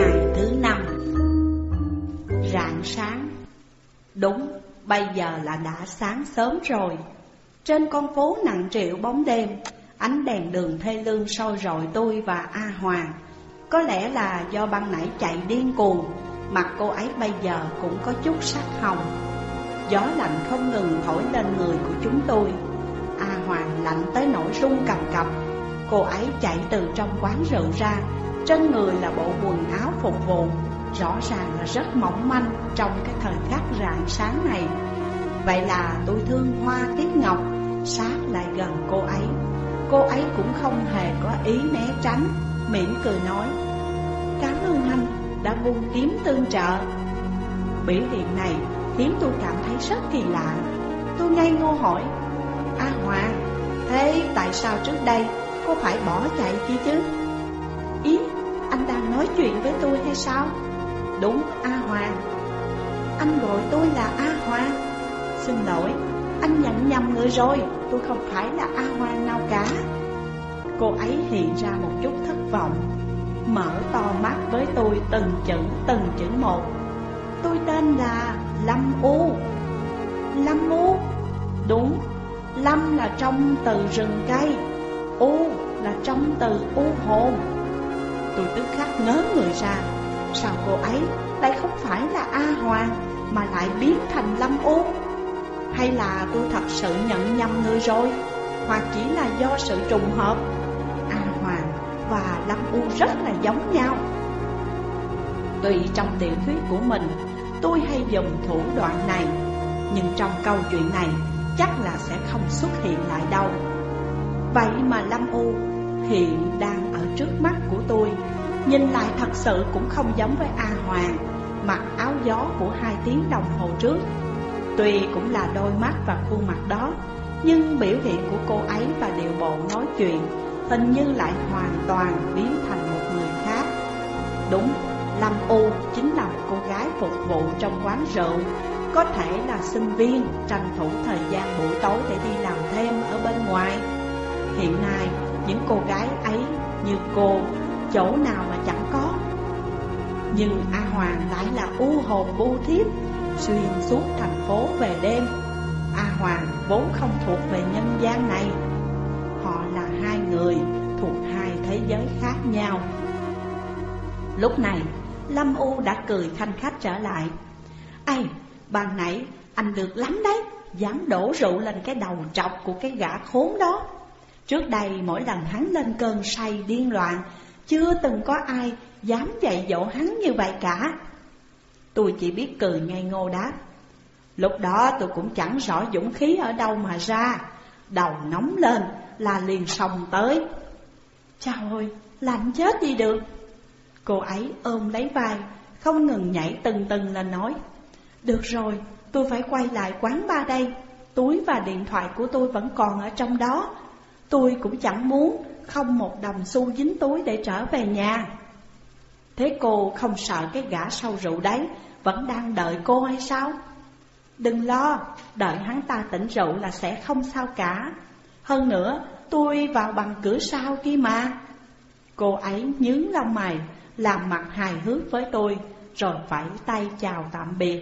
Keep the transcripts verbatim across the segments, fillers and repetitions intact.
Ngày thứ năm. Rạng sáng. Đúng, bây giờ là đã sáng sớm rồi. Trên con phố nặng trĩu bóng đêm, ánh đèn đường thê lương soi rọi tôi và A Hoàng. Có lẽ là do ban nãy chạy điên cuồng, mặt cô ấy bây giờ cũng có chút sắc hồng. Gió lạnh không ngừng thổi lên người của chúng tôi. A Hoàng lạnh tới nỗi run cầm cập. Cô ấy chạy từ trong quán rượu ra, trên người là bộ quần áo phục vụ, rõ ràng là rất mỏng manh trong cái thời khắc rạng sáng này. Vậy là tôi thương hoa tiếc ngọc, sát lại gần cô ấy. Cô ấy cũng không hề có ý né tránh, mỉm cười nói: "Cảm ơn anh đã vung kiếm tương trợ." Biểu hiện này khiến tôi cảm thấy rất kỳ lạ. Tôi ngây ngô hỏi: "A Hoàng, thế tại sao trước đây cô phải bỏ chạy chi chứ?" "Ý, anh đang nói chuyện với tôi hay sao?" "Đúng, A Hoàng." "Anh gọi tôi là A Hoàng." "Xin lỗi, anh nhận nhầm người rồi, tôi không phải là A Hoàng nào cả." Cô ấy hiện ra một chút thất vọng, mở to mắt với tôi từng chữ từng chữ một. "Tôi tên là Lâm U." "Lâm U?" "Đúng, Lâm là trong từ rừng cây, U là trong từ u hồn." Tôi tức khắc ngớ người ra. Sao cô ấy lại không phải là A Hoàng mà lại biến thành Lâm U? Hay là tôi thật sự nhận nhầm người rồi, hoặc chỉ là do sự trùng hợp? A Hoàng và Lâm U rất là giống nhau. Tuy trong tiểu thuyết của mình tôi hay dùng thủ đoạn này, nhưng trong câu chuyện này chắc là sẽ không xuất hiện lại đâu. Vậy mà Lâm U hiện đang ở trước mắt của tôi, nhìn lại thật sự cũng không giống với A Hoàng mặc áo gió của hai tiếng đồng hồ trước. Tuy cũng là đôi mắt và khuôn mặt đó, nhưng biểu hiện của cô ấy và điệu bộ nói chuyện hình như lại hoàn toàn biến thành một người khác. Đúng, Lâm U chính là một cô gái phục vụ trong quán rượu, có thể là sinh viên tranh thủ thời gian buổi tối để đi làm thêm ở bên ngoài. Hiện nay những cô gái ấy như cô chỗ nào mà chẳng có. Nhưng A Hoàng lại là u hồn bu thiếp, xuyên suốt thành phố về đêm. A Hoàng vốn không thuộc về nhân gian này. Họ là hai người thuộc hai thế giới khác nhau. Lúc này Lâm U đã cười khanh khách trở lại. "Ây, ban nãy anh được lắm đấy, dám đổ rượu lên cái đầu trọc của cái gã khốn đó. Trước đây mỗi lần hắn lên cơn say điên loạn, chưa từng có ai dám dạy dỗ hắn như vậy cả." Tôi chỉ biết cười ngây ngô đáp: "Lúc đó tôi cũng chẳng rõ dũng khí ở đâu mà ra, đầu nóng lên là liền xông tới." "Trời ơi, lạnh chết đi được." Cô ấy ôm lấy vai, không ngừng nhảy tưng tưng lên nói: "Được rồi, tôi phải quay lại quán bar đây. Túi và điện thoại của tôi vẫn còn ở trong đó. Tôi cũng chẳng muốn không một đồng xu dính túi để trở về nhà." "Thế cô không sợ cái gã sau rượu đấy vẫn đang đợi cô hay sao?" "Đừng lo, đợi hắn ta tỉnh rượu là sẽ không sao cả. Hơn nữa, tôi vào bằng cửa sau kia mà." Cô ấy nhướng lông mày, làm mặt hài hước với tôi, rồi vẫy tay chào tạm biệt.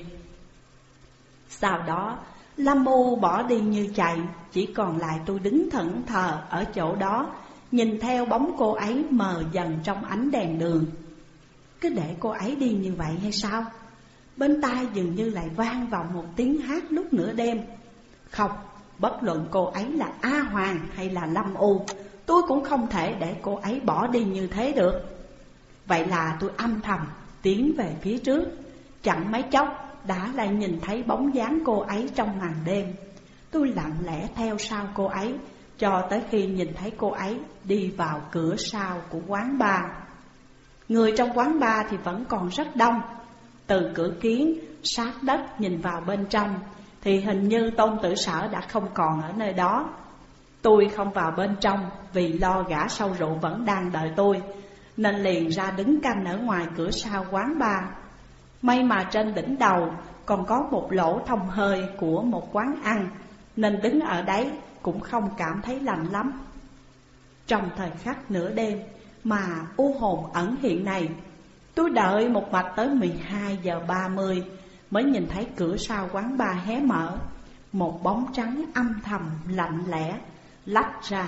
Sau đó Lâm U bỏ đi như chạy, chỉ còn lại tôi đứng thẫn thờ ở chỗ đó, nhìn theo bóng cô ấy mờ dần trong ánh đèn đường. Cứ để cô ấy đi như vậy hay sao? Bên tai dường như lại vang vọng một tiếng hát lúc nửa đêm. Không, bất luận cô ấy là A Hoàng hay là Lâm U, tôi cũng không thể để cô ấy bỏ đi như thế được. Vậy là tôi âm thầm tiến về phía trước. Chẳng mấy chốc đã lại nhìn thấy bóng dáng cô ấy trong màn đêm. Tôi lặng lẽ theo sau cô ấy, cho tới khi nhìn thấy cô ấy đi vào cửa sau của quán bar. Người trong quán bar thì vẫn còn rất đông. Từ cửa kiến sát đất nhìn vào bên trong thì hình như Tôn Tử Sở đã không còn ở nơi đó. Tôi không vào bên trong vì lo gã sau rượu vẫn đang đợi tôi, nên liền ra đứng canh ở ngoài cửa sau quán bar. May mà trên đỉnh đầu còn có một lỗ thông hơi của một quán ăn, nên đứng ở đấy cũng không cảm thấy lạnh lắm. Trong thời khắc nửa đêm mà u hồn ẩn hiện này, Tôi đợi một mạch tới mười hai giờ ba mươi mới nhìn thấy cửa sau quán bar hé mở. Một bóng trắng âm thầm lạnh lẽ lách ra.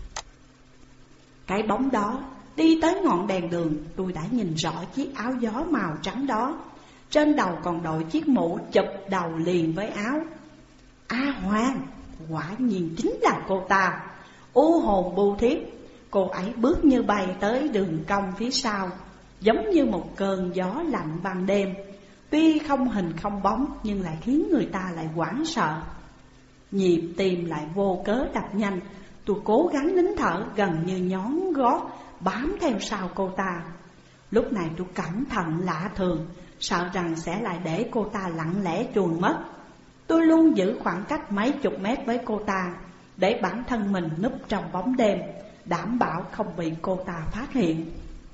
Cái bóng đó đi tới ngọn đèn đường, tôi đã nhìn rõ chiếc áo gió màu trắng đó. Trên đầu còn đội chiếc mũ chụp đầu liền với áo. A Hoàng, quả nhiên chính là cô ta, u hồn bu thiếp. Cô ấy bước như bay tới đường cong phía sau, giống như một cơn gió lạnh ban đêm. Tuy không hình không bóng nhưng lại khiến người ta lại hoảng sợ. Nhịp tim lại vô cớ đập nhanh. Tôi cố gắng nín thở, gần như nhón gót bám theo sau cô ta. Lúc này tôi cẩn thận lạ thường, sợ rằng sẽ lại để cô ta lặng lẽ chuồn mất. Tôi luôn giữ khoảng cách mấy chục mét với cô ta, để bản thân mình núp trong bóng đêm, đảm bảo không bị cô ta phát hiện.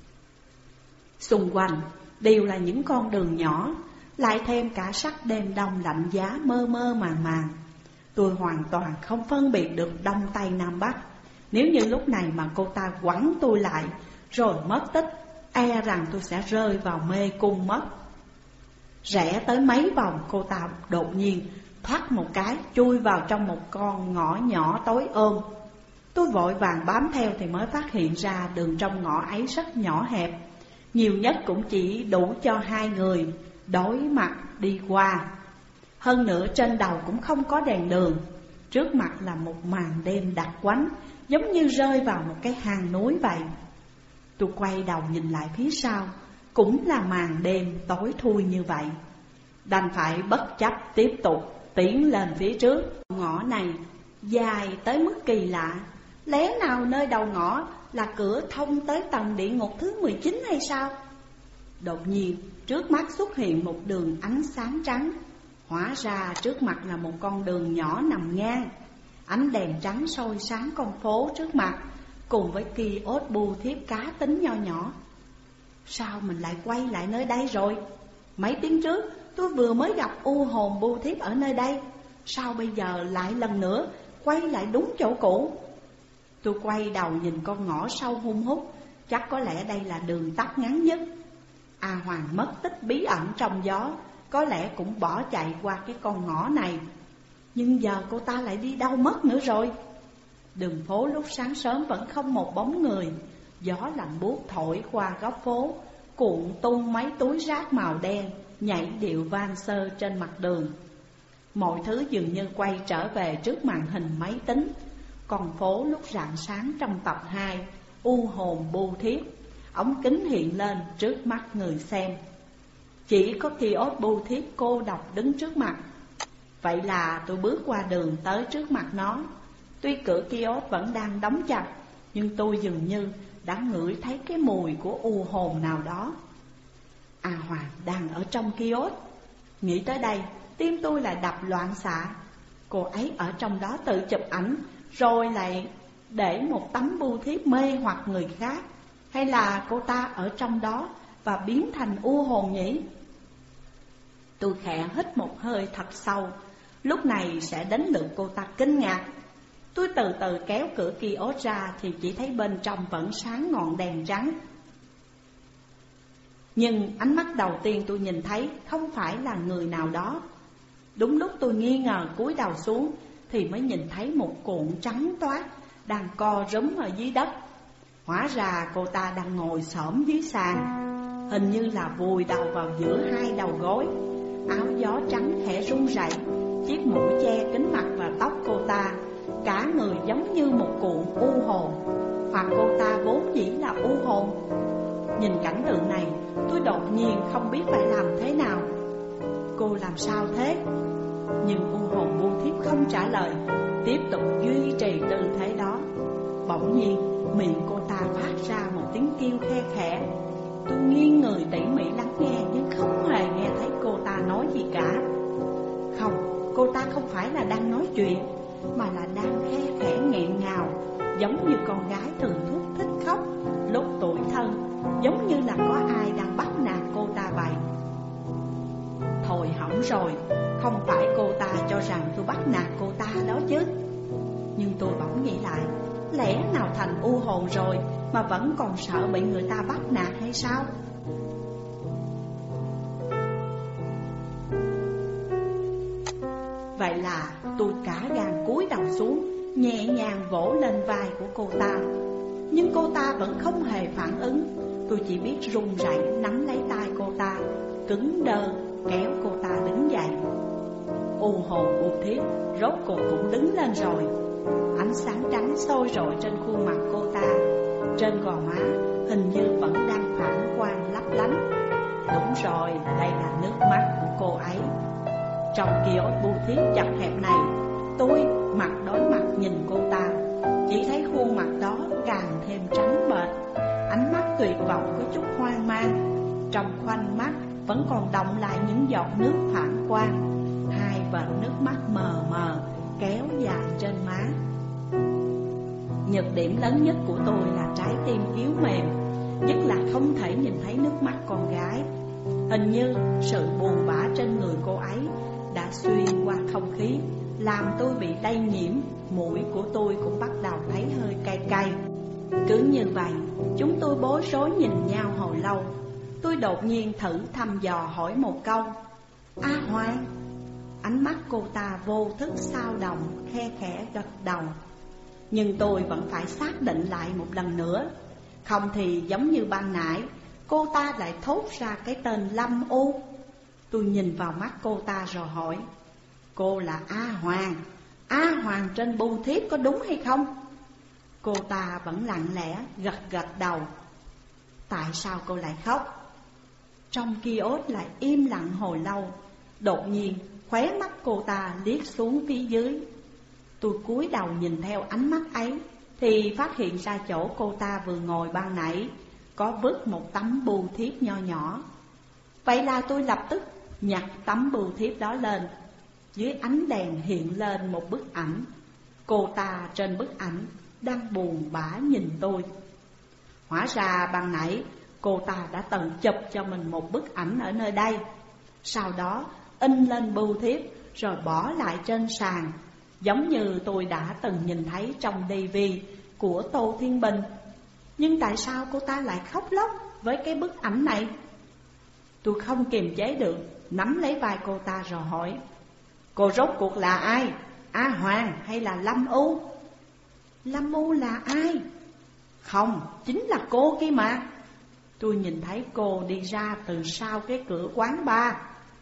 Xung quanh đều là những con đường nhỏ, lại thêm cả sắc đêm đông lạnh giá mơ mơ màng màng. Tôi hoàn toàn không phân biệt được đông tây nam bắc. Nếu như lúc này mà cô ta quẳng tôi lại rồi mất tích, e rằng tôi sẽ rơi vào mê cung mất. Rẽ tới mấy vòng, cô ta đột nhiên thoát một cái chui vào trong một con ngõ nhỏ tối ôm. Tôi vội vàng bám theo thì mới phát hiện ra đường trong ngõ ấy rất nhỏ hẹp, nhiều nhất cũng chỉ đủ cho hai người đối mặt đi qua. Hơn nữa trên đầu cũng không có đèn đường. Trước mặt là một màn đêm đặc quánh, giống như rơi vào một cái hang núi vậy. Tôi quay đầu nhìn lại phía sau, cũng là màn đêm tối thui như vậy. Đành phải bất chấp tiếp tục tiến lên phía trước. Ngõ này dài tới mức kỳ lạ, lẽ nào nơi đầu ngõ là cửa thông tới tầng địa ngục thứ mười chín hay sao? Đột nhiên trước mắt xuất hiện một đường ánh sáng trắng. Hóa ra trước mặt là một con đường nhỏ nằm ngang. Ánh đèn trắng soi sáng con phố trước mặt, cùng với kiosk bưu thiếp cá tính nho nhỏ. Sao mình lại quay lại nơi đây rồi? Mấy tiếng trước tôi vừa mới gặp u hồn bưu thiếp ở nơi đây, sao bây giờ lại lần nữa quay lại đúng chỗ cũ? Tôi quay đầu nhìn con ngõ sâu hun hút, chắc có lẽ đây là đường tắt ngắn nhất. A Hoàng mất tích bí ẩn trong gió, có lẽ cũng bỏ chạy qua cái con ngõ này. Nhưng giờ cô ta lại đi đâu mất nữa rồi? Đường phố lúc sáng sớm vẫn không một bóng người. Gió lạnh buốt thổi qua góc phố, cuộn tung mấy túi rác màu đen nhảy điệu van sơ trên mặt đường. Mọi thứ dường như quay trở về trước màn hình máy tính. Con phố lúc rạng sáng trong tập hai, u hồn bu thiếp, ống kính hiện lên trước mắt người xem. Chỉ có kiosk bưu thiếp cô độc đứng trước mặt. Vậy là tôi bước qua đường tới trước mặt nó. Tuy cửa kiosk vẫn đang đóng chặt, nhưng tôi dường như đã ngửi thấy cái mùi của u hồn nào đó. A Hoàng đang ở trong kiosk. Nghĩ tới đây, tim tôi lại đập loạn xạ. Cô ấy ở trong đó tự chụp ảnh, rồi lại để một tấm bưu thiếp mê hoặc người khác. Hay là cô ta ở trong đó và biến thành u hồn nhỉ? Tôi khẽ hít một hơi thật sâu. Lúc này sẽ đến lượt cô ta kinh ngạc. Tôi từ từ kéo cửa kiosk ra thì chỉ thấy bên trong vẫn sáng ngọn đèn trắng. Nhưng ánh mắt đầu tiên tôi nhìn thấy không phải là người nào đó. Đúng lúc tôi nghi ngờ cúi đầu xuống thì mới nhìn thấy một cuộn trắng toát đang co rúm ở dưới đất. Hóa ra cô ta đang ngồi xổm dưới sàn, hình như là vùi đầu vào giữa hai đầu gối. Áo gió trắng khẽ rung rẩy, chiếc mũ che kín mặt và tóc cô ta, cả người giống như một cuộn u hồn, hoặc cô ta vốn dĩ là u hồn. Nhìn cảnh tượng này, tôi đột nhiên không biết phải làm thế nào. Cô làm sao thế? Nhưng u hồn bu thiếp không trả lời, tiếp tục duy trì tư thế đó. Bỗng nhiên miệng cô ta phát ra một tiếng kêu khe khẽ. Tôi nghiêng người tỉ mỉ lắng nghe nhưng không hề nghe thấy cô ta nói gì cả. Không, cô ta không phải là đang nói chuyện, mà là đang khe khẽ nghẹn ngào, giống như con gái thường thút thích khóc lúc tủi thân, giống như là có ai đang bắt nạt cô ta vậy. Thôi hỏng rồi, không phải cô ta cho rằng tôi bắt nạt cô ta đó chứ. Nhưng tôi bỗng nghĩ lại, lẽ nào thành u hồn rồi mà vẫn còn sợ bị người ta bắt nạt hay sao? Vậy là tôi cả gan cúi đầu xuống, nhẹ nhàng vỗ lên vai của cô ta. Nhưng cô ta vẫn không hề phản ứng. Tôi chỉ biết run rẩy nắm lấy tay cô ta, cứng đơ kéo cô ta đứng dậy. U hồn U Thiếp rốt cuộc cũng đứng lên rồi. Ánh sáng trắng sôi rọi trên khuôn mặt cô ta. Trên gò má hình như vẫn đang phản quang lấp lánh. Đúng rồi, đây là nước mắt của cô ấy. Trong kiosk Bu Thiếp chật hẹp này, tôi mặt đối mặt nhìn cô ta, chỉ thấy khuôn mặt đó càng thêm trắng bệch, ánh mắt tuyệt vọng có chút hoang mang. Trong khoanh mắt vẫn còn đọng lại những giọt nước phản quang. Hai vệt nước mắt mờ mờ kéo dài trên má. Nhược điểm lớn nhất của tôi là trái tim yếu mềm, nhất là không thể nhìn thấy nước mắt con gái. Hình như sự buồn bã trên người cô ấy đã xuyên qua không khí, làm tôi bị lây nhiễm. Mũi của tôi cũng bắt đầu thấy hơi cay cay. Cứ như vậy, chúng tôi bối rối nhìn nhau hồi lâu. Tôi đột nhiên thử thăm dò hỏi một câu: A Hoàng. Ánh mắt cô ta vô thức xao động, khe khẽ gật đầu. Nhưng tôi vẫn phải xác định lại một lần nữa. Không thì giống như ban nãy, cô ta lại thốt ra cái tên Lâm U. Tôi nhìn vào mắt cô ta rồi hỏi: Cô là A Hoàng. A Hoàng trên Bu Thiếp có đúng hay không? Cô ta vẫn lặng lẽ gật gật đầu. Tại sao cô lại khóc? Trong kiosk lại im lặng hồi lâu. Đột nhiên khóe mắt cô ta liếc xuống phía dưới. Tôi cúi đầu nhìn theo ánh mắt ấy thì phát hiện ra chỗ cô ta vừa ngồi ban nãy có vứt một tấm bưu thiếp nho nhỏ. Vậy là tôi lập tức nhặt tấm bưu thiếp đó lên. Dưới ánh đèn hiện lên một bức ảnh. Cô ta trên bức ảnh đang buồn bã nhìn tôi. Hóa ra ban nãy cô ta đã từng chụp cho mình một bức ảnh ở nơi đây, sau đó in lên bưu thiếp rồi bỏ lại trên sàn, giống như tôi đã từng nhìn thấy trong ti vi của Tô Thiên Bình. Nhưng tại sao cô ta lại khóc lóc với cái bức ảnh này? Tôi không kiềm chế được, nắm lấy vai cô ta rồi hỏi: Cô rốt cuộc là ai? A Hoàng hay là Lâm U? Lâm U là ai? Không, chính là cô kia mà. Tôi nhìn thấy cô đi ra từ sau cái cửa quán bar.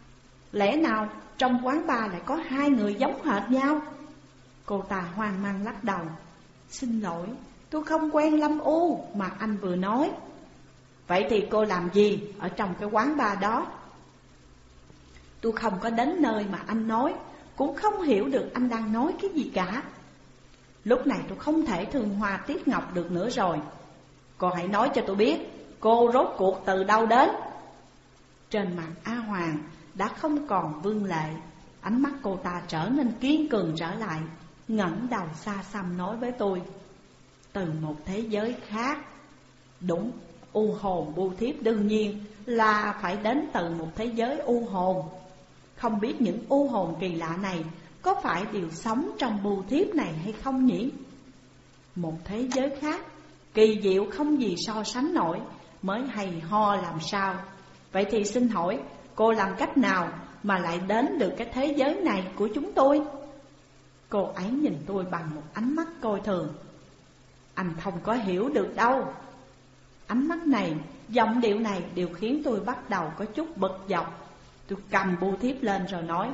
Lẽ nào trong quán bar lại có hai người giống hệt nhau? Cô ta hoang mang lắc đầu: Xin lỗi, tôi không quen Lâm U mà anh vừa nói. Vậy thì cô làm gì ở trong cái quán bar đó? Tôi không có đến nơi mà anh nói, cũng không hiểu được anh đang nói cái gì cả. Lúc này tôi không thể thương Hoa Tiết Ngọc được nữa rồi. Cô hãy nói cho tôi biết, cô rốt cuộc từ đâu đến? Trên mặt A Hoàng đã không còn vương lệ. Ánh mắt cô ta trở nên kiên cường trở lại, ngẩng đầu xa xăm nói với tôi: Từ một thế giới khác. Đúng, u hồn Bu Thiếp đương nhiên là phải đến từ một thế giới u hồn. Không biết những u hồn kỳ lạ này có phải đều sống trong Bu Thiếp này hay không nhỉ? Một thế giới khác, kỳ diệu không gì so sánh nổi, mới hay ho làm sao. Vậy thì xin hỏi, cô làm cách nào mà lại đến được cái thế giới này của chúng tôi? Cô ấy nhìn tôi bằng một ánh mắt coi thường: Anh không có hiểu được đâu. Ánh mắt này, giọng điệu này đều khiến tôi bắt đầu có chút bực dọc. Tôi cầm Bu Thiếp lên rồi nói: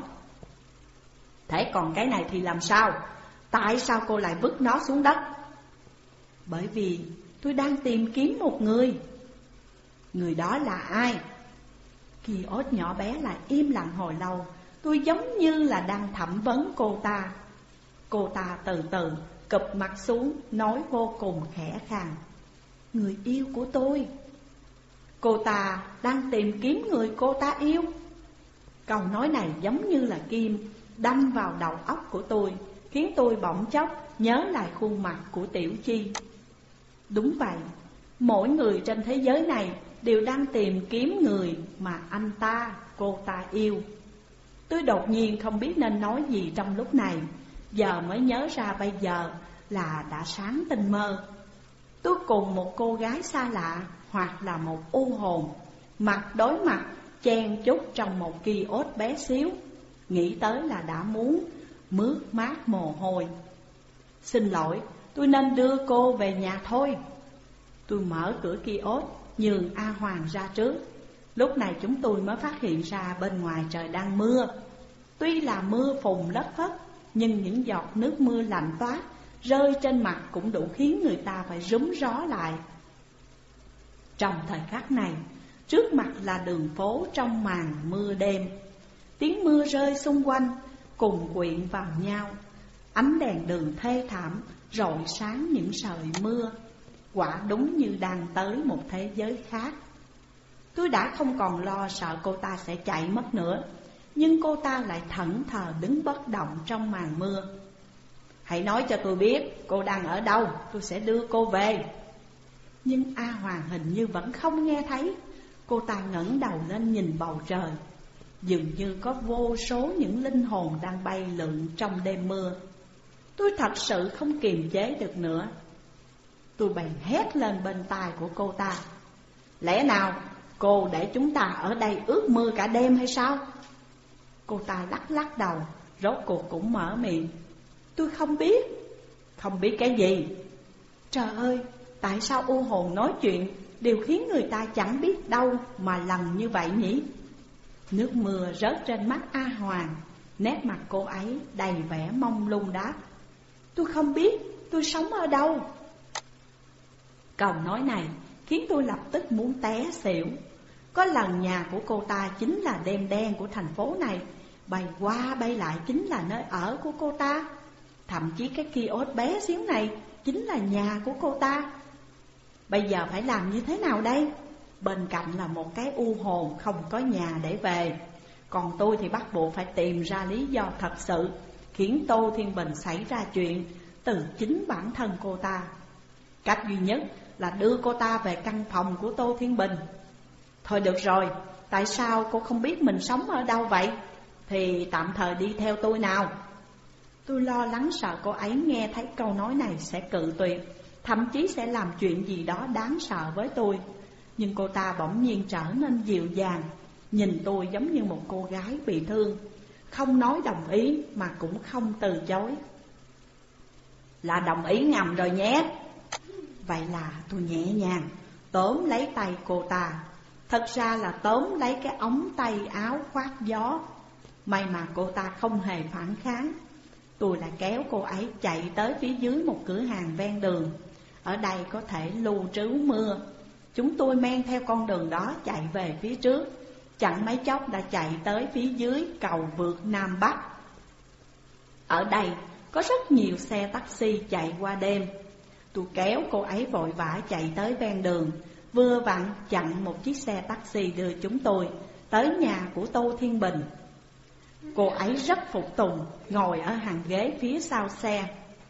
Thế còn cái này thì làm sao? Tại sao cô lại vứt nó xuống đất? Bởi vì tôi đang tìm kiếm một người. Người đó là ai? Kiosk nhỏ bé lại im lặng hồi lâu. Tôi giống như là đang thẩm vấn cô ta. Cô ta từ từ cụp mặt xuống, nói vô cùng khẽ khàng: Người yêu của tôi. Cô ta đang tìm kiếm người cô ta yêu. Câu nói này giống như là kim đâm vào đầu óc của tôi, khiến tôi bỗng chốc nhớ lại khuôn mặt của Tiểu Chi. Đúng vậy, mỗi người trên thế giới này đều đang tìm kiếm người mà anh ta, cô ta yêu. Tôi đột nhiên không biết nên nói gì trong lúc này. Giờ mới nhớ ra bây giờ là đã sáng tinh mơ. Tôi cùng một cô gái xa lạ hoặc là một u hồn, mặt đối mặt chen chúc trong một kiosk bé xíu. nghĩ tới là đã muốn mướt mát mồ hôi. Xin lỗi, tôi nên đưa cô về nhà thôi. Tôi mở cửa kiosk nhường A Hoàng ra trước. Lúc này chúng tôi mới phát hiện ra bên ngoài trời đang mưa. Tuy là mưa phùn lất phất, nhưng những giọt nước mưa lạnh toát rơi trên mặt cũng đủ khiến người ta phải rúm ró lại. Trong thời khắc này, trước mặt là đường phố trong màn mưa đêm. Tiếng mưa rơi xung quanh cùng quyện vào nhau. Ánh đèn đường thê thảm rọi sáng những sợi mưa. Quả đúng như đang tới một thế giới khác. Tôi đã không còn lo sợ cô ta sẽ chạy mất nữa, nhưng cô ta lại thẫn thờ đứng bất động trong màn mưa. Hãy nói cho tôi biết cô đang ở đâu, tôi sẽ đưa cô về. Nhưng A Hoàng hình như vẫn không nghe thấy. Cô ta ngẩng đầu lên nhìn bầu trời. Dường như có vô số những linh hồn đang bay lượn trong đêm mưa. Tôi thật sự không kiềm chế được nữa. Tôi bèn hét lên bên tai của cô ta: lẽ nào cô để chúng ta ở đây ướt mưa cả đêm hay sao? Cô ta lắc lắc đầu, rốt cuộc cũng mở miệng: tôi không biết. Không biết cái gì? Trời ơi, tại sao u hồn nói chuyện đều khiến người ta chẳng biết đâu mà lần như vậy nhỉ? Nước mưa rớt trên mắt A Hoàng. Nét mặt cô ấy đầy vẻ mông lung đáp: tôi không biết, tôi sống ở đâu. Câu nói này khiến tôi lập tức muốn té xỉu. Có lần nhà của cô ta chính là đêm đen của thành phố này, bay qua bay lại chính là nơi ở của cô ta. Thậm chí cái kiosk bé xíu này chính là nhà của cô ta. Bây giờ phải làm như thế nào đây? Bên cạnh là một cái u hồn không có nhà để về. Còn tôi thì bắt buộc phải tìm ra lý do thật sự khiến Tô Thiên Bình xảy ra chuyện từ chính bản thân cô ta. Cách duy nhất là đưa cô ta về căn phòng của Tô Thiên Bình. Thôi được rồi, tại sao cô không biết mình sống ở đâu vậy? Thì tạm thời đi theo tôi nào. Tôi lo lắng sợ cô ấy nghe thấy câu nói này sẽ cự tuyệt, thậm chí sẽ làm chuyện gì đó đáng sợ với tôi. Nhưng cô ta bỗng nhiên trở nên dịu dàng, nhìn tôi giống như một cô gái bị thương, không nói đồng ý mà cũng không từ chối. Là đồng ý ngầm rồi nhé. Vậy là tôi nhẹ nhàng tóm lấy tay cô ta. Thật ra là tóm lấy cái ống tay áo khoác gió. May mà cô ta không hề phản kháng. Tôi lại kéo cô ấy chạy tới phía dưới một cửa hàng ven đường. Ở đây có thể lưu trữ mưa. Chúng tôi men theo con đường đó chạy về phía trước. Chẳng mấy chốc đã chạy tới phía dưới cầu vượt Nam Bắc. Ở đây có rất nhiều xe taxi chạy qua đêm. Tôi kéo cô ấy vội vã chạy tới ven đường, vừa vặn chặn một chiếc xe taxi đưa chúng tôi tới nhà của Tô Thiên Bình. Cô ấy rất phục tùng, ngồi ở hàng ghế phía sau xe,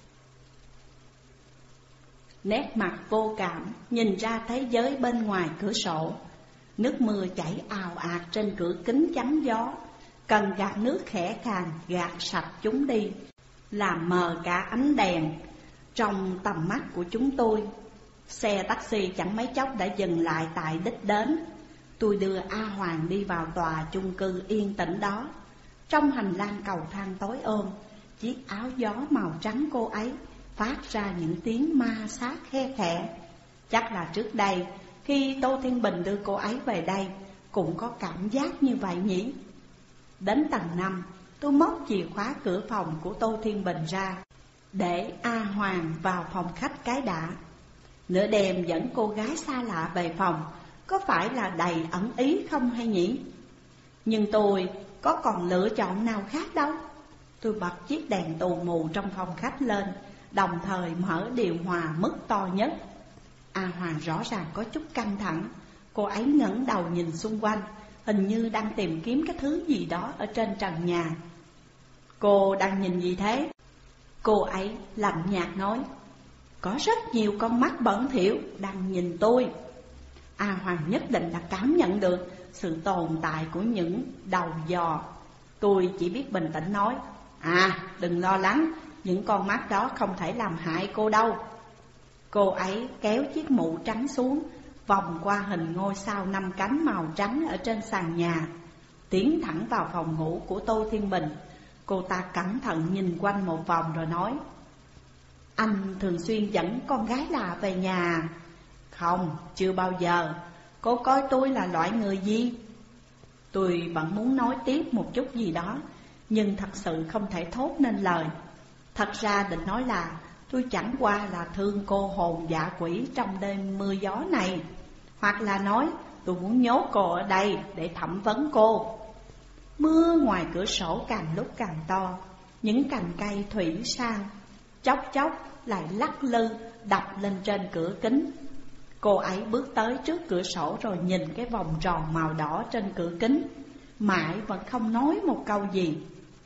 nét mặt vô cảm, nhìn ra thế giới bên ngoài cửa sổ. Nước mưa chảy ào ạt trên cửa kính chắn gió. Cần gạt nước khẽ khàng gạt sạch chúng đi, làm mờ cả ánh đèn trong tầm mắt của chúng tôi. Xe taxi chẳng mấy chốc đã dừng lại tại đích đến. Tôi đưa A Hoàng đi vào tòa chung cư yên tĩnh đó. Trong hành lang cầu thang tối ôm, chiếc áo gió màu trắng cô ấy phát ra những tiếng ma sát khe khẽ. Chắc là trước đây khi Tô Thiên Bình đưa cô ấy về đây cũng có cảm giác như vậy nhỉ. Đến tầng năm, tôi móc chìa khóa cửa phòng của Tô Thiên Bình ra, để A Hoàng vào phòng khách cái đã. Nửa đêm dẫn cô gái xa lạ về phòng, có phải là đầy ẩn ý không hay nhỉ? Nhưng tôi có còn lựa chọn nào khác đâu. Tôi bật chiếc đèn tù mù trong phòng khách lên, đồng thời mở điều hòa mức to nhất. A Hoàng rõ ràng có chút căng thẳng. Cô ấy ngẩng đầu nhìn xung quanh, hình như đang tìm kiếm cái thứ gì đó ở trên trần nhà. Cô đang nhìn gì thế? Cô ấy lạnh nhạt nói. Có rất nhiều con mắt bẩn thỉu đang nhìn tôi. A Hoàng nhất định là cảm nhận được sự tồn tại của những đầu giò. Tôi chỉ biết bình tĩnh nói, à đừng lo lắng, những con mắt đó không thể làm hại cô đâu. Cô ấy kéo chiếc mũ trắng xuống, vòng qua hình ngôi sao năm cánh màu trắng ở trên sàn nhà. tiến thẳng vào phòng ngủ của Tô Thiên Bình. Cô ta cẩn thận nhìn quanh một vòng rồi nói: Anh thường xuyên dẫn con gái lạ về nhà? Không, chưa bao giờ. Cô coi tôi là loại người gì? Tôi vẫn muốn nói tiếp một chút gì đó, nhưng thật sự không thể thốt nên lời. Thật ra định nói là tôi chẳng qua là thương cô hồn dạ quỷ trong đêm mưa gió này, hoặc là nói tôi muốn nhốt cô ở đây để thẩm vấn cô. Mưa ngoài cửa sổ càng lúc càng to, những cành cây thủy sang chốc chốc lại lắc lư đập lên trên cửa kính. Cô ấy bước tới trước cửa sổ rồi nhìn cái vòng tròn màu đỏ trên cửa kính, mãi vẫn không nói một câu gì.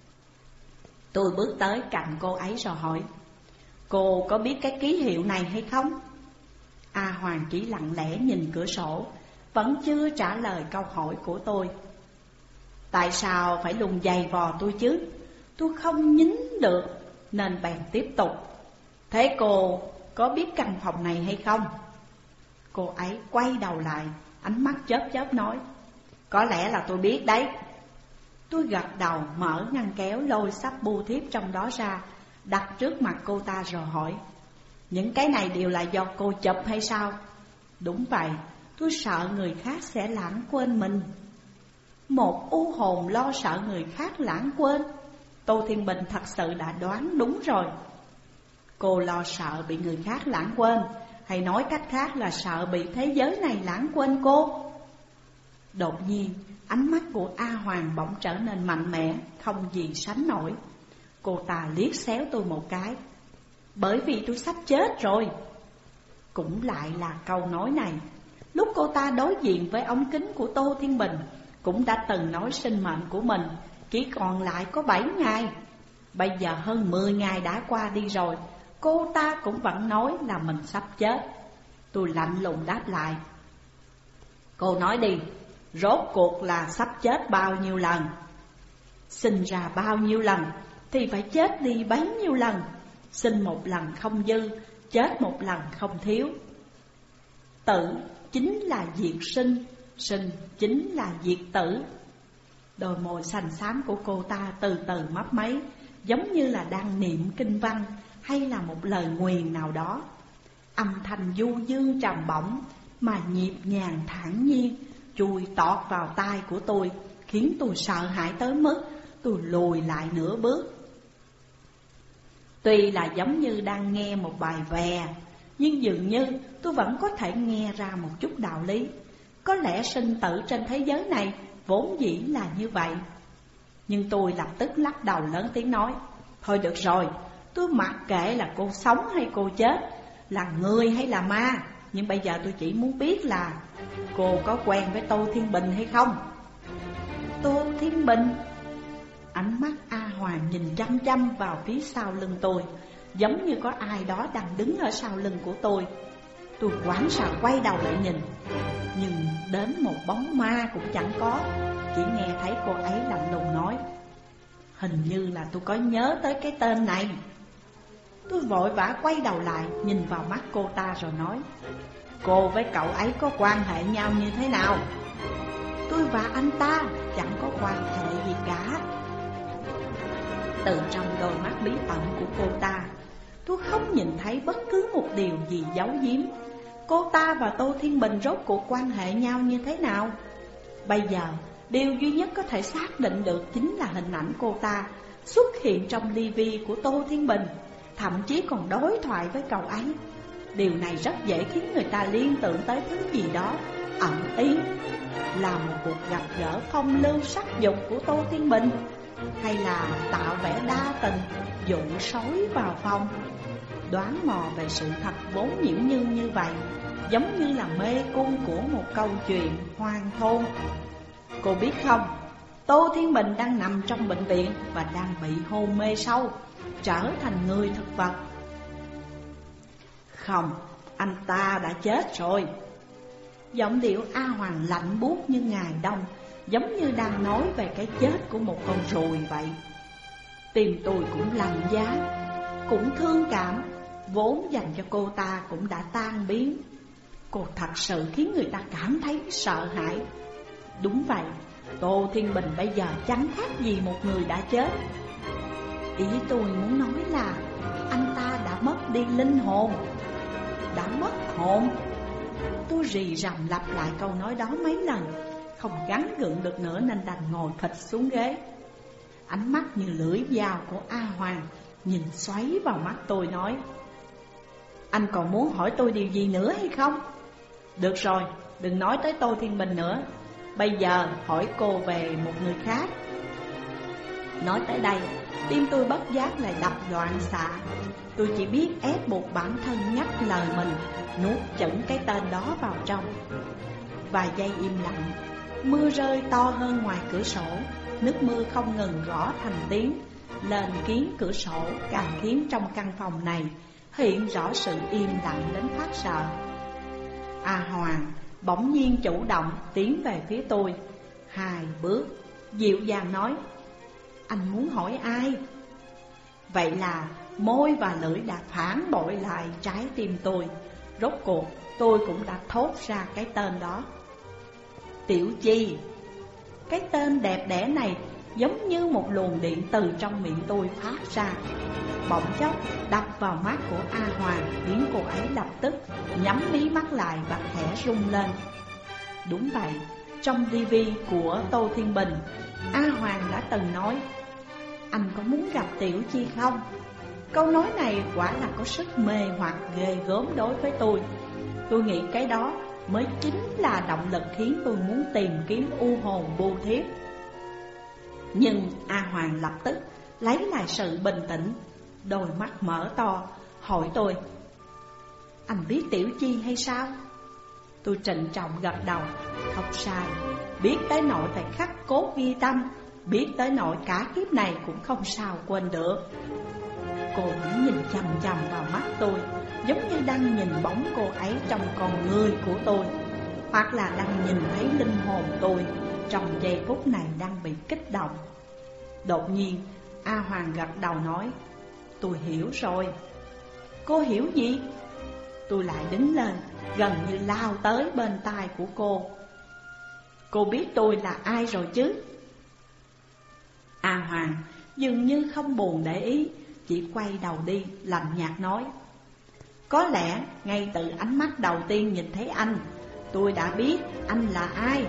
Tôi bước tới cạnh cô ấy rồi hỏi: Cô có biết cái ký hiệu này hay không? A Hoàng chỉ lặng lẽ nhìn cửa sổ, vẫn chưa trả lời câu hỏi của tôi. Tại sao phải luôn giày vò tôi chứ? Tôi không nhín được nên bèn tiếp tục: Thế cô có biết căn phòng này hay không? Cô ấy quay đầu lại, ánh mắt chớp chớp nói: Có lẽ là tôi biết đấy. Tôi gật đầu, mở ngăn kéo lôi sắp bưu thiếp trong đó ra, đặt trước mặt cô ta rồi hỏi: Những cái này đều là do cô chụp hay sao? Đúng vậy, tôi sợ người khác sẽ lãng quên mình. Một u hồn lo sợ người khác lãng quên? Tô Thiên Bình thật sự đã đoán đúng rồi. Cô lo sợ bị người khác lãng quên, hay nói cách khác là sợ bị thế giới này lãng quên cô? Đột nhiên, ánh mắt của A Hoàng bỗng trở nên mạnh mẽ, không gì sánh nổi. Cô ta liếc xéo tôi một cái: Bởi vì tôi sắp chết rồi. Cũng lại là câu nói này, lúc cô ta đối diện với ống kính của Tô Thiên Bình, cũng đã từng nói sinh mệnh của mình chỉ còn lại có bảy ngày. Bây giờ hơn mười ngày đã qua đi rồi, cô ta cũng vẫn nói là mình sắp chết. Tôi lạnh lùng đáp lại: Cô nói đi, rốt cuộc là sắp chết bao nhiêu lần? Sinh ra bao nhiêu lần thì phải chết đi bấy nhiêu lần. Sinh một lần không dư, chết một lần không thiếu. Tử chính là diệt sinh, sinh chính là diệt tử. Đôi môi xanh xám của cô ta từ từ mấp máy, giống như là đang niệm kinh văn hay là một lời nguyền nào đó. Âm thanh du dương trầm bổng mà nhịp nhàng thản nhiên chui tọt vào tai của tôi, khiến tôi sợ hãi tới mức tôi lùi lại nửa bước. Tuy là giống như đang nghe một bài vè, nhưng dường như tôi vẫn có thể nghe ra một chút đạo lý. Có lẽ sinh tử trên thế giới này vốn dĩ là như vậy. Nhưng tôi lập tức lắc đầu lớn tiếng nói: Thôi được rồi, tôi mặc kệ là cô sống hay cô chết, là người hay là ma. Nhưng bây giờ tôi chỉ muốn biết là cô có quen với Tô Thiên Bình hay không? Tô Thiên Bình? Ánh mắt A Hoàng nhìn chăm chăm vào phía sau lưng tôi, giống như có ai đó đang đứng ở sau lưng của tôi. Tôi hoảng sợ quay đầu lại nhìn, nhưng đến một bóng ma cũng chẳng có. Chỉ nghe thấy cô ấy lạnh lùng nói: Hình như là tôi có nhớ tới cái tên này. Tôi vội vã quay đầu lại nhìn vào mắt cô ta rồi nói: Cô với cậu ấy có quan hệ nhau như thế nào? Tôi và anh ta chẳng có quan hệ gì cả. Từ trong đôi mắt bí ẩn của cô ta, tôi không nhìn thấy bất cứ một điều gì giấu giếm. Cô ta và Tô Thiên Bình rốt cuộc quan hệ nhau như thế nào? Bây giờ, điều duy nhất có thể xác định được chính là hình ảnh cô ta xuất hiện trong ti vi của Tô Thiên Bình, thậm chí còn đối thoại với cậu ấy. Điều này rất dễ khiến người ta liên tưởng tới thứ gì đó ẩn ý, là một cuộc gặp gỡ phong lưu sắc dục của Tô Thiên Bình, hay là tạo vẻ đa tình dụ sói vào phòng. Đoán mò về sự thật vốn nhiễu như như vậy, giống như là mê cung của một câu chuyện hoang thôn. Cô biết không, Tô Thiên Bình đang nằm trong bệnh viện và đang bị hôn mê sâu, trở thành người thực vật. Không, anh ta đã chết rồi. Giọng điệu A Hoàng lạnh buốt như ngày đông, giống như đang nói về cái chết của một con ruồi vậy. Tim tôi cũng lạnh giá, cũng thương cảm, vốn dành cho cô ta cũng đã tan biến. Cô thật sự khiến người ta cảm thấy sợ hãi. Đúng vậy, Tô Thiên Bình bây giờ chẳng khác gì một người đã chết. Ý tôi muốn nói là anh ta đã mất đi linh hồn. Đã mất hồn? Tôi rì rầm lặp lại câu nói đó mấy lần, không gắng gượng được nữa nên đành ngồi phịch xuống ghế. Ánh mắt như lưỡi dao của A Hoàng nhìn xoáy vào mắt tôi nói: anh còn muốn hỏi tôi điều gì nữa hay không? Được rồi, đừng nói tới Tô Thiên Bình nữa. Bây giờ hỏi cô về một người khác. Nói tới đây, tim tôi bất giác lại đập loạn xạ. Tôi chỉ biết ép buộc bản thân nhắc lời mình, nuốt chửng cái tên đó vào trong. Vài giây im lặng, mưa rơi to hơn ngoài cửa sổ. Nước mưa không ngừng gõ thành tiếng lên kiến cửa sổ, càng khiến trong căn phòng này hiện rõ sự im lặng đến phát sợ. A Hoàng bỗng nhiên chủ động tiến về phía tôi hai bước, dịu dàng nói: anh muốn hỏi ai? Vậy là môi và lưỡi đã phản bội lại trái tim tôi. Rốt cuộc tôi cũng đã thốt ra cái tên đó: Tiểu Chi. Cái tên đẹp đẽ này giống như một luồng điện từ trong miệng tôi phát ra, bỗng chốc đập vào mắt của A Hoàng, khiến cô ấy lập tức nhắm mí mắt lại và khẽ rung lên. Đúng vậy, trong ti vi của Tô Thiên Bình, A Hoàng đã từng nói: anh có muốn gặp Tiểu Chi không? Câu nói này quả là có sức mê hoặc ghê gớm đối với tôi. Tôi nghĩ cái đó mới chính là động lực khiến tôi muốn tìm kiếm u hồn vô thiết. Nhưng A Hoàng lập tức lấy lại sự bình tĩnh, đôi mắt mở to, hỏi tôi: anh biết Tiểu Chi hay sao? Tôi trịnh trọng gật đầu: không sai, biết tới nỗi phải khắc cốt ghi tâm, biết tới nỗi cả kiếp này cũng không sao quên được. Cô vẫn nhìn chằm chằm vào mắt tôi, giống như đang nhìn bóng cô ấy trong con người của tôi, hoặc là đang nhìn thấy linh hồn tôi trong giây phút này đang bị kích động. Đột nhiên A Hoàng gật đầu nói: tôi hiểu rồi. Cô hiểu gì? Tôi lại đứng lên, gần như lao tới bên tai của cô. Cô biết tôi là ai rồi chứ? A Hoàng dường như không buồn để ý, chỉ quay đầu đi, lạnh nhạt nói: có lẽ ngay từ ánh mắt đầu tiên nhìn thấy anh, tôi đã biết anh là ai.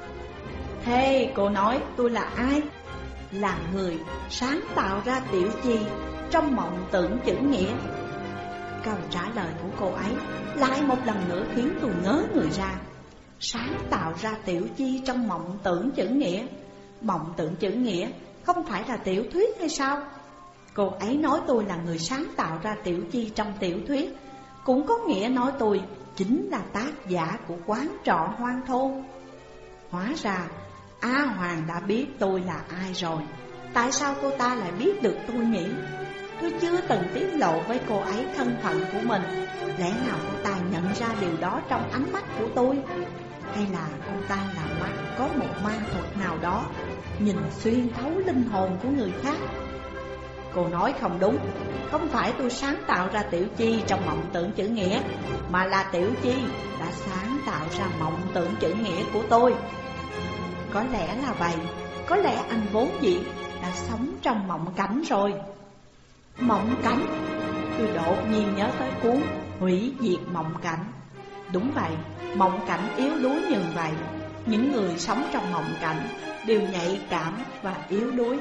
Thế cô nói tôi là ai? Là người sáng tạo ra Tiểu Chi trong mộng tưởng chữ nghĩa. Câu trả lời của cô ấy lại một lần nữa khiến tôi ngớ người ra. Sáng tạo ra Tiểu Chi trong mộng tưởng chữ nghĩa? Mộng tưởng chữ nghĩa không phải là tiểu thuyết hay sao? Cô ấy nói tôi là người sáng tạo ra Tiểu Chi trong tiểu thuyết, cũng có nghĩa nói tôi chính là tác giả của Quán Trọ Hoang Thôn. Hóa ra A Hoàng đã biết tôi là ai rồi. Tại sao cô ta lại biết được tôi nhỉ? Tôi chưa từng tiết lộ với cô ấy thân phận của mình. Lẽ nào cô ta nhận ra điều đó trong ánh mắt của tôi? Hay là cô ta là mắt có một ma thuật nào đó nhìn xuyên thấu linh hồn của người khác? Cô nói không đúng. Không phải tôi sáng tạo ra Tiểu Chi trong mộng tưởng chữ nghĩa, mà là Tiểu Chi đã sáng tạo ra mộng tưởng chữ nghĩa của tôi. Có lẽ là vậy. Có lẽ anh vốn dĩ đã sống trong mộng cảnh rồi. Mộng cảnh? Tôi đột nhiên nhớ tới cuốn Hủy Diệt Mộng Cảnh. Đúng vậy, mộng cảnh yếu đuối như vậy. Những người sống trong mộng cảnh đều nhạy cảm và yếu đuối.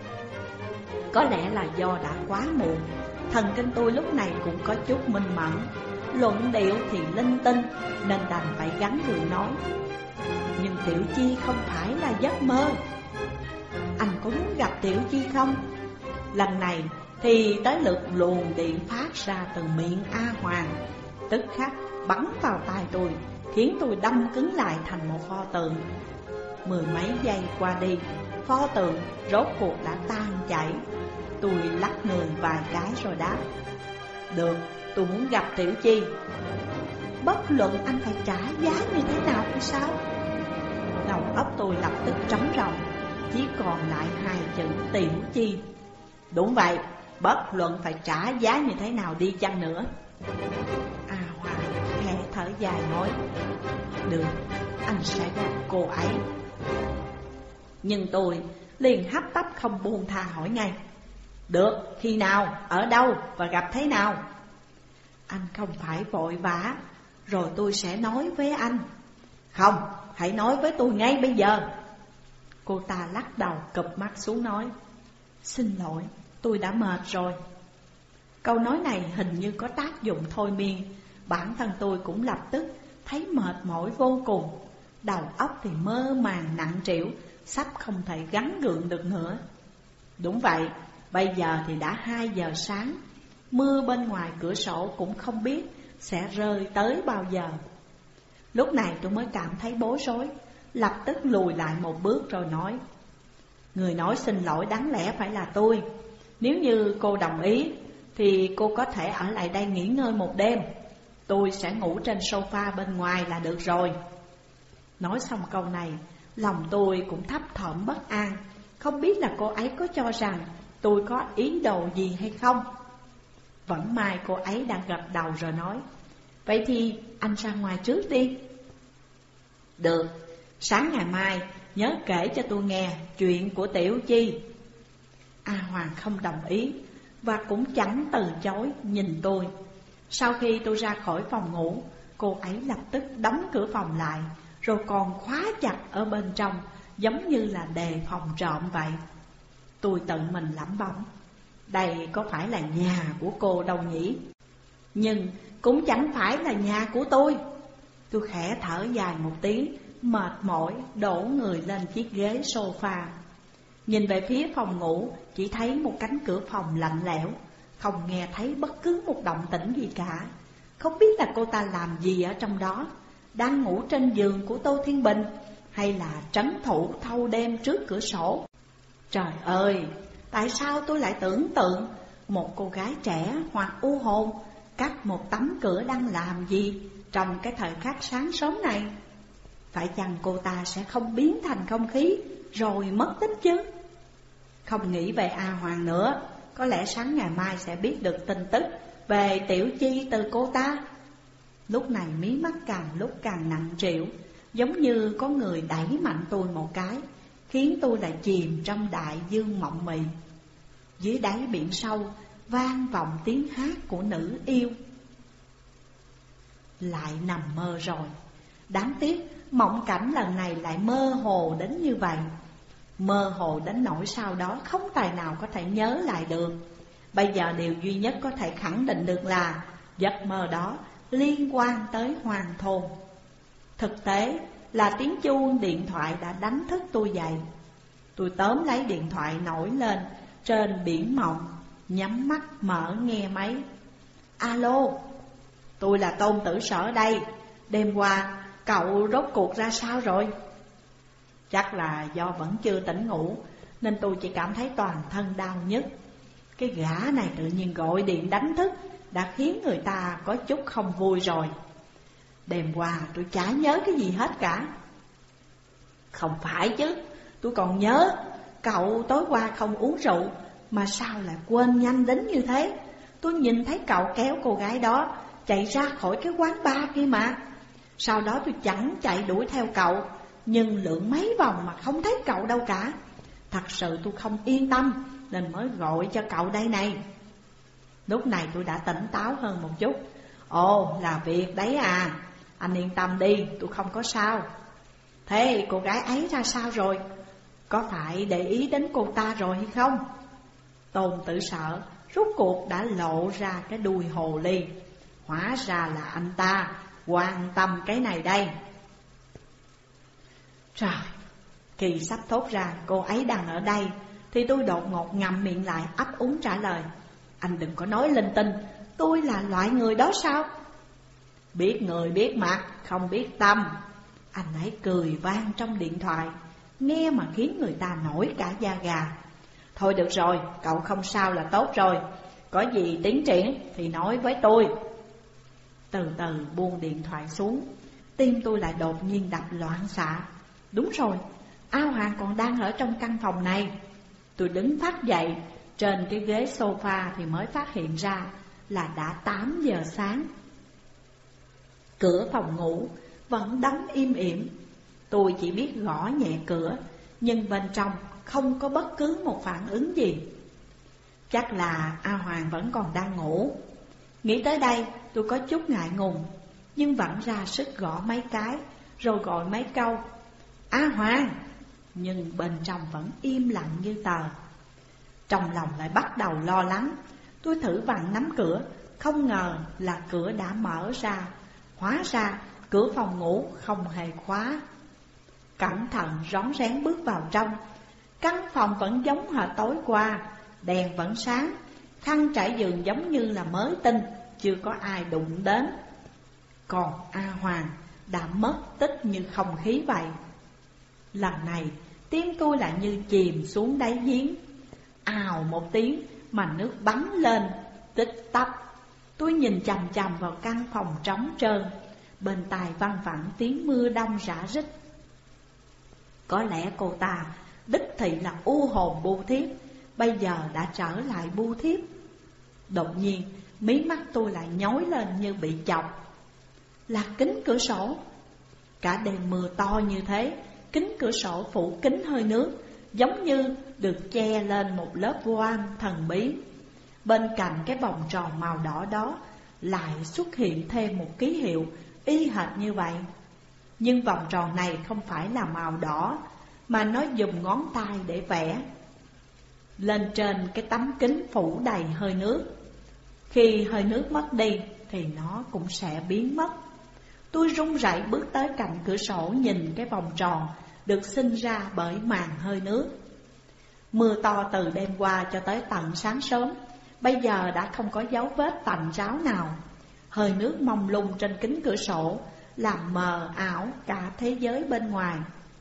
Có lẽ là do đã quá muộn, thần kinh tôi lúc này cũng có chút minh mẫn, luận điệu thì linh tinh, nên đành phải gắn gượng nói: nhưng Tiểu Chi không phải là giấc mơ. Anh có muốn gặp Tiểu Chi không? Lần này thì tới lượt luồng điện phát ra từ miệng A Hoàng, tức khắc bắn vào tai tôi, khiến tôi đâm cứng lại thành một pho tượng. Mười mấy giây qua đi, pho tượng rốt cuộc đã tan chảy. Tôi lắc người vài cái rồi đáp: được, tôi muốn gặp Tiểu Chi. Bất luận anh phải trả giá như thế nào hay sao? Đầu óc tôi lập tức trống rỗng, chỉ còn lại hai chữ Tiểu Chi. Đúng vậy, bất luận phải trả giá như thế nào đi chăng nữa. A Hoàng khẽ thở dài nói: được, anh sẽ gặp cô ấy. Nhưng tôi liền hấp tấp không buông tha hỏi ngay: Được, khi nào, ở đâu và gặp thế nào? Anh không phải vội vã, rồi tôi sẽ nói với anh. Không, hãy nói với tôi ngay bây giờ. Cô ta lắc đầu cụp mắt xuống nói: Xin lỗi, tôi đã mệt rồi. Câu nói này hình như có tác dụng thôi miên. Bản thân tôi cũng lập tức thấy mệt mỏi vô cùng. Đầu óc thì mơ màng nặng trĩu, sắp không thể gắng gượng được nữa. Đúng vậy, bây giờ thì đã hai giờ sáng. Mưa bên ngoài cửa sổ cũng không biết sẽ rơi tới bao giờ. Lúc này tôi mới cảm thấy bối rối, lập tức lùi lại một bước rồi nói: Người nói xin lỗi đáng lẽ phải là tôi. Nếu như cô đồng ý thì cô có thể ở lại đây nghỉ ngơi một đêm. Tôi sẽ ngủ trên sofa bên ngoài là được rồi. Nói xong câu này, lòng tôi cũng thấp thỏm bất an, không biết là cô ấy có cho rằng tôi có ý đồ gì hay không. Vẫn may cô ấy đã gật đầu rồi nói: Vậy thì anh ra ngoài trước đi. Được, sáng ngày mai nhớ kể cho tôi nghe chuyện của Tiểu Chi. A Hoàng không đồng ý và cũng chẳng từ chối nhìn tôi. Sau khi tôi ra khỏi phòng ngủ, cô ấy lập tức đóng cửa phòng lại, rồi còn khóa chặt ở bên trong, giống như là đề phòng trộm vậy. Tôi tự mình lẩm bẩm: Đây có phải là nhà của cô đâu nhỉ? Nhưng cũng chẳng phải là nhà của tôi. Tôi khẽ thở dài một tiếng, mệt mỏi đổ người lên chiếc ghế sofa. Nhìn về phía phòng ngủ, chỉ thấy một cánh cửa phòng lạnh lẽo, không nghe thấy bất cứ một động tĩnh gì cả. Không biết là cô ta làm gì ở trong đó, đang ngủ trên giường của Tô Thiên Bình, hay là trấn thủ thâu đêm trước cửa sổ. Trời ơi, tại sao tôi lại tưởng tượng một cô gái trẻ hoặc u hồn cách một tấm cửa đang làm gì trong cái thời khắc sáng sớm này? Phải chăng cô ta sẽ không biến thành không khí rồi mất tích chứ? Không nghĩ về A Hoàng nữa, có lẽ sáng ngày mai sẽ biết được tin tức về Tiểu Chi từ cô ta. Lúc này mí mắt càng lúc càng nặng trĩu, giống như có người đẩy mạnh tôi một cái, khiến tôi lại chìm trong đại dương mộng mị. Dưới đáy biển sâu vang vọng tiếng hát của nữ yêu. Lại nằm mơ rồi. Đáng tiếc mộng cảnh lần này lại mơ hồ đến như vậy. Mơ hồ đến nỗi sau đó không tài nào có thể nhớ lại được. Bây giờ điều duy nhất có thể khẳng định được là giấc mơ đó liên quan tới Hoàng Thôn. Thực tế là tiếng chuông điện thoại đã đánh thức tôi dậy. Tôi tóm lấy điện thoại nổi lên trên biển mộng, nhắm mắt mở nghe máy. Alo, tôi là Tôn Tử Sở đây. Đêm qua cậu rốt cuộc ra sao rồi? Chắc là do vẫn chưa tỉnh ngủ nên tôi chỉ cảm thấy toàn thân đau nhức. Cái gã này tự nhiên gọi điện đánh thức đã khiến người ta có chút không vui rồi. Đêm qua tôi chả nhớ cái gì hết cả. Không phải chứ, tôi còn nhớ cậu tối qua không uống rượu, mà sao lại quên nhanh đến như thế? Tôi nhìn thấy cậu kéo cô gái đó chạy ra khỏi cái quán bar kia mà. Sau đó tôi chẳng chạy đuổi theo cậu, nhưng lượn mấy vòng mà không thấy cậu đâu cả. Thật sự tôi không yên tâm nên mới gọi cho cậu đây này. Lúc này tôi đã tỉnh táo hơn một chút. Ồ, là việc đấy à? Anh yên tâm đi, tôi không có sao. Thế cô gái ấy ra sao rồi? Có phải để ý đến cô ta rồi hay không? Tôn Tử Sở rốt cuộc đã lộ ra cái đuôi hồ ly. Hóa ra là anh ta quan tâm cái này đây. Trời, khi sắp thốt ra cô ấy đang ở đây thì tôi đột ngột ngậm miệng lại, ấp úng trả lời: Anh đừng có nói linh tinh, tôi là loại người đó sao? Biết người biết mặt, không biết tâm. Anh ấy cười vang trong điện thoại, nghe mà khiến người ta nổi cả da gà. Thôi được rồi, cậu không sao là tốt rồi. Có gì tiến triển thì nói với tôi. Từ từ buông điện thoại xuống, tim tôi lại đột nhiên đập loạn xạ. Đúng rồi, A Hoàng còn đang ở trong căn phòng này. Tôi đứng phát dậy trên cái ghế sofa thì mới phát hiện ra là đã tám giờ sáng. Cửa phòng ngủ vẫn đóng im ỉm. Tôi chỉ biết gõ nhẹ cửa, nhưng bên trong không có bất cứ một phản ứng gì. Chắc là A Hoàng vẫn còn đang ngủ. Nghĩ tới đây tôi có chút ngại ngùng, nhưng vẫn ra sức gõ mấy cái, rồi gọi mấy câu A Hoàng, nhưng bên trong vẫn im lặng như tờ. Trong lòng lại bắt đầu lo lắng. Tôi thử vặn nắm cửa, không ngờ là cửa đã mở ra. Hóa ra cửa phòng ngủ không hề khóa. Cẩn thận rón rén bước vào trong. Căn phòng vẫn giống hệt tối qua, đèn vẫn sáng, khăn trải giường giống như là mới tinh, chưa có ai đụng đến. Còn A Hoàng đã mất tích như không khí vậy. Lần này tim tôi lại như chìm xuống đáy giếng. Ào một tiếng mà nước bắn lên, tích tắp. Tôi nhìn chằm chằm vào căn phòng trống trơn, bên tai văng vẳng tiếng mưa đông rã rít. Có lẽ cô ta đích thị là u hồn bu thiếp, bây giờ đã trở lại bu thiếp. Đột nhiên mí mắt tôi lại nhói lên như bị chọc. Là kính cửa sổ. Cả đêm mưa to như thế, kính cửa sổ phủ kín hơi nước, giống như được che lên một lớp voan thần bí. Bên cạnh cái vòng tròn màu đỏ đó lại xuất hiện thêm một ký hiệu y hệt như vậy. Nhưng vòng tròn này không phải là màu đỏ, mà nó dùng ngón tay để vẽ lên trên cái tấm kính phủ đầy hơi nước. Khi hơi nước mất đi thì nó cũng sẽ biến mất. Tôi run rẩy bước tới cạnh cửa sổ, nhìn cái vòng tròn được sinh ra bởi màn hơi nước. Mưa to từ đêm qua cho tới tận sáng sớm, bây giờ đã không có dấu vết tạnh ráo nào. Hơi nước mông lung trên kính cửa sổ làm mờ ảo cả thế giới bên ngoài.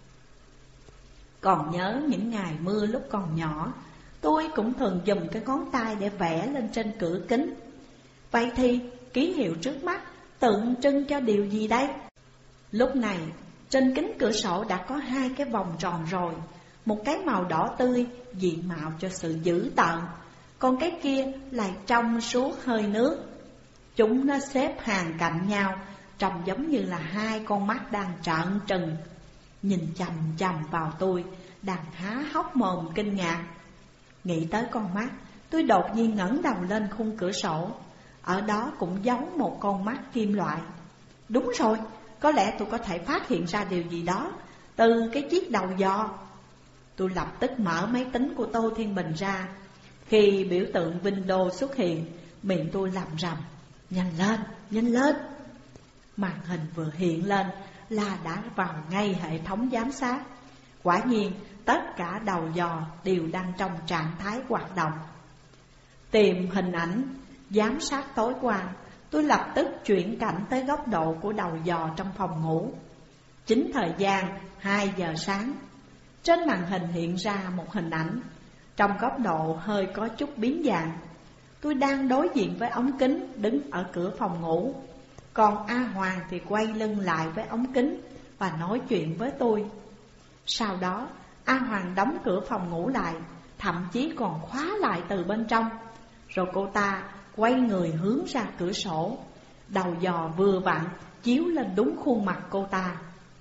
Còn nhớ những ngày mưa lúc còn nhỏ, tôi cũng thường dùng cái ngón tay để vẽ lên trên cửa kính. Vậy thì ký hiệu trước mắt tượng trưng cho điều gì đây? Lúc này trên kính cửa sổ đã có hai cái vòng tròn rồi. Một cái màu đỏ tươi diện mạo cho sự dữ tợn, còn cái kia lại trong suốt hơi nước. Chúng nó xếp hàng cạnh nhau, trông giống như là hai con mắt đang trợn trừng, nhìn chằm chằm vào tôi, đang há hốc mồm kinh ngạc. Nghĩ tới con mắt, tôi đột nhiên ngẩng đầu lên khung cửa sổ. Ở đó cũng giấu một con mắt kim loại. Đúng rồi, có lẽ tôi có thể phát hiện ra điều gì đó từ cái chiếc đầu giò. Tôi lập tức mở máy tính của Tô Thiên Bình ra. Khi biểu tượng Windows xuất hiện, miệng tôi lẩm rẩm: nhanh lên, nhanh lên. Màn hình vừa hiện lên là đã vào ngay hệ thống giám sát. Quả nhiên tất cả đầu dò đều đang trong trạng thái hoạt động. Tìm hình ảnh giám sát tối qua, tôi lập tức chuyển cảnh tới góc độ của đầu dò trong phòng ngủ. Chính thời gian hai giờ sáng. Trên màn hình hiện ra một hình ảnh, trong góc độ hơi có chút biến dạng. Tôi đang đối diện với ống kính, đứng ở cửa phòng ngủ. Còn A Hoàng thì quay lưng lại với ống kính và nói chuyện với tôi. Sau đó A Hoàng đóng cửa phòng ngủ lại, thậm chí còn khóa lại từ bên trong. Rồi cô ta quay người hướng ra cửa sổ. Đầu dò vừa vặn chiếu lên đúng khuôn mặt cô ta.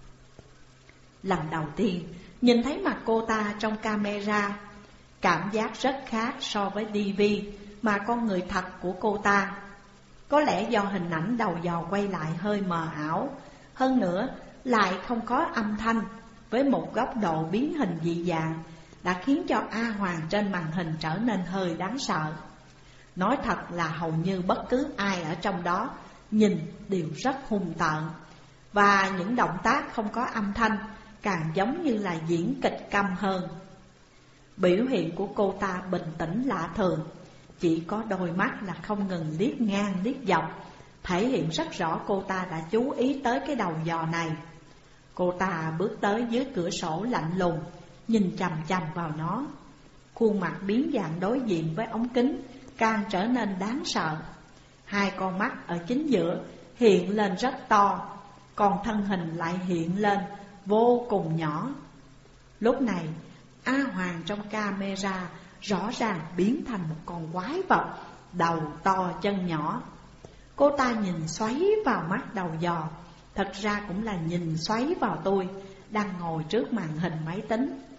Lần đầu tiên nhìn thấy mặt cô ta trong camera, cảm giác rất khác so với ti vi mà con người thật của cô ta. Có lẽ do hình ảnh đầu dò quay lại hơi mờ ảo, hơn nữa lại không có âm thanh, với một góc độ biến hình dị dạng, đã khiến cho A Hoàng trên màn hình trở nên hơi đáng sợ. Nói thật là hầu như bất cứ ai ở trong đó nhìn đều rất hung tợn. Và những động tác không có âm thanh càng giống như là diễn kịch câm hơn. Biểu hiện của cô ta bình tĩnh lạ thường, chỉ có đôi mắt là không ngừng liếc ngang liếc dọc, thể hiện rất rõ cô ta đã chú ý tới cái đầu dò này. Cô ta bước tới dưới cửa sổ lạnh lùng, nhìn chằm chằm vào nó. Khuôn mặt biến dạng đối diện với ống kính càng trở nên đáng sợ. Hai con mắt ở chính giữa hiện lên rất to, còn thân hình lại hiện lên vô cùng nhỏ. Lúc này A Hoàng trong camera rõ ràng biến thành một con quái vật, đầu to chân nhỏ. Cô ta nhìn xoáy vào mắt đầu dò, thật ra cũng là nhìn xoáy vào tôi đang ngồi trước màn hình máy tính.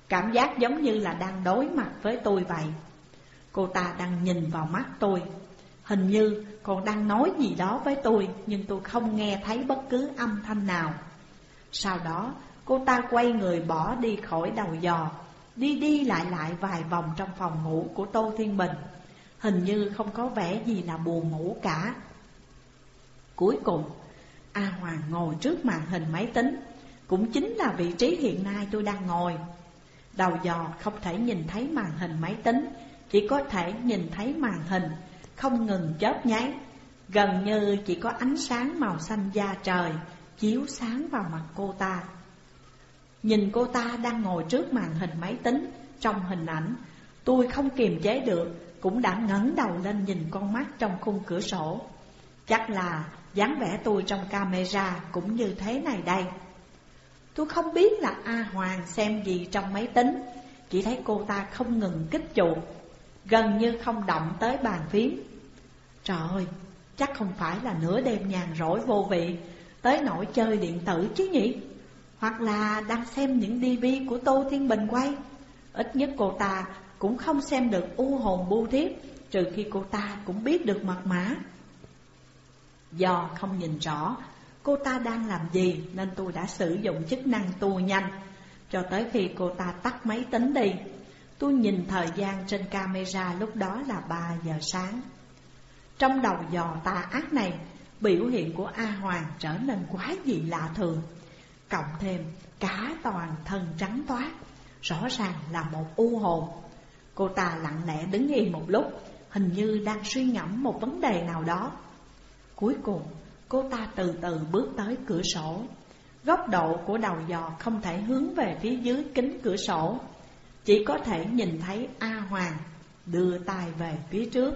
Cảm giác giống như là đang đối mặt với tôi vậy. Cô ta đang nhìn vào mắt tôi, hình như còn đang nói gì đó với tôi, nhưng tôi không nghe thấy bất cứ âm thanh nào. Sau đó cô ta quay người bỏ đi khỏi đầu giò, đi đi lại lại vài vòng trong phòng ngủ của Tô Thiên Bình, hình như không có vẻ gì là buồn ngủ cả. Cuối cùng A Hoàng ngồi trước màn hình máy tính, cũng chính là vị trí hiện nay tôi đang ngồi. Đầu giò không thể nhìn thấy màn hình máy tính, chỉ có thể nhìn thấy màn hình không ngừng chớp nháy, gần như chỉ có ánh sáng màu xanh da trời chiếu sáng vào mặt cô ta. Nhìn cô ta đang ngồi trước màn hình máy tính, trong hình ảnh tôi không kiềm chế được, cũng đã ngẩng đầu lên nhìn con mắt trong khung cửa sổ. Chắc là dáng vẻ tôi trong camera cũng như thế này đây. Tôi không biết là A Hoàng xem gì trong máy tính, chỉ thấy cô ta không ngừng kích chuột, gần như không động tới bàn phím. Trời ơi, chắc không phải là nửa đêm nhàn rỗi vô vị tới nỗi chơi điện tử chứ nhỉ? Hoặc là đang xem những ti vi của Tô Thiên Bình quay. Ít nhất cô ta cũng không xem được u hồn bu thiếp, trừ khi cô ta cũng biết được mật mã. Do không nhìn rõ cô ta đang làm gì nên tôi đã sử dụng chức năng tua nhanh, cho tới khi cô ta tắt máy tính đi. Tôi nhìn thời gian trên camera, lúc đó là ba giờ sáng. Trong đầu dò tà ác này, biểu hiện của A Hoàng trở nên quá dị lạ thường. Cộng thêm cả toàn thân trắng toát, rõ ràng là một u hồn. Cô ta lặng lẽ đứng yên một lúc, hình như đang suy ngẫm một vấn đề nào đó. Cuối cùng cô ta từ từ bước tới cửa sổ. Góc độ của đầu giò không thể hướng về phía dưới kính cửa sổ, chỉ có thể nhìn thấy A Hoàng đưa tay về phía trước.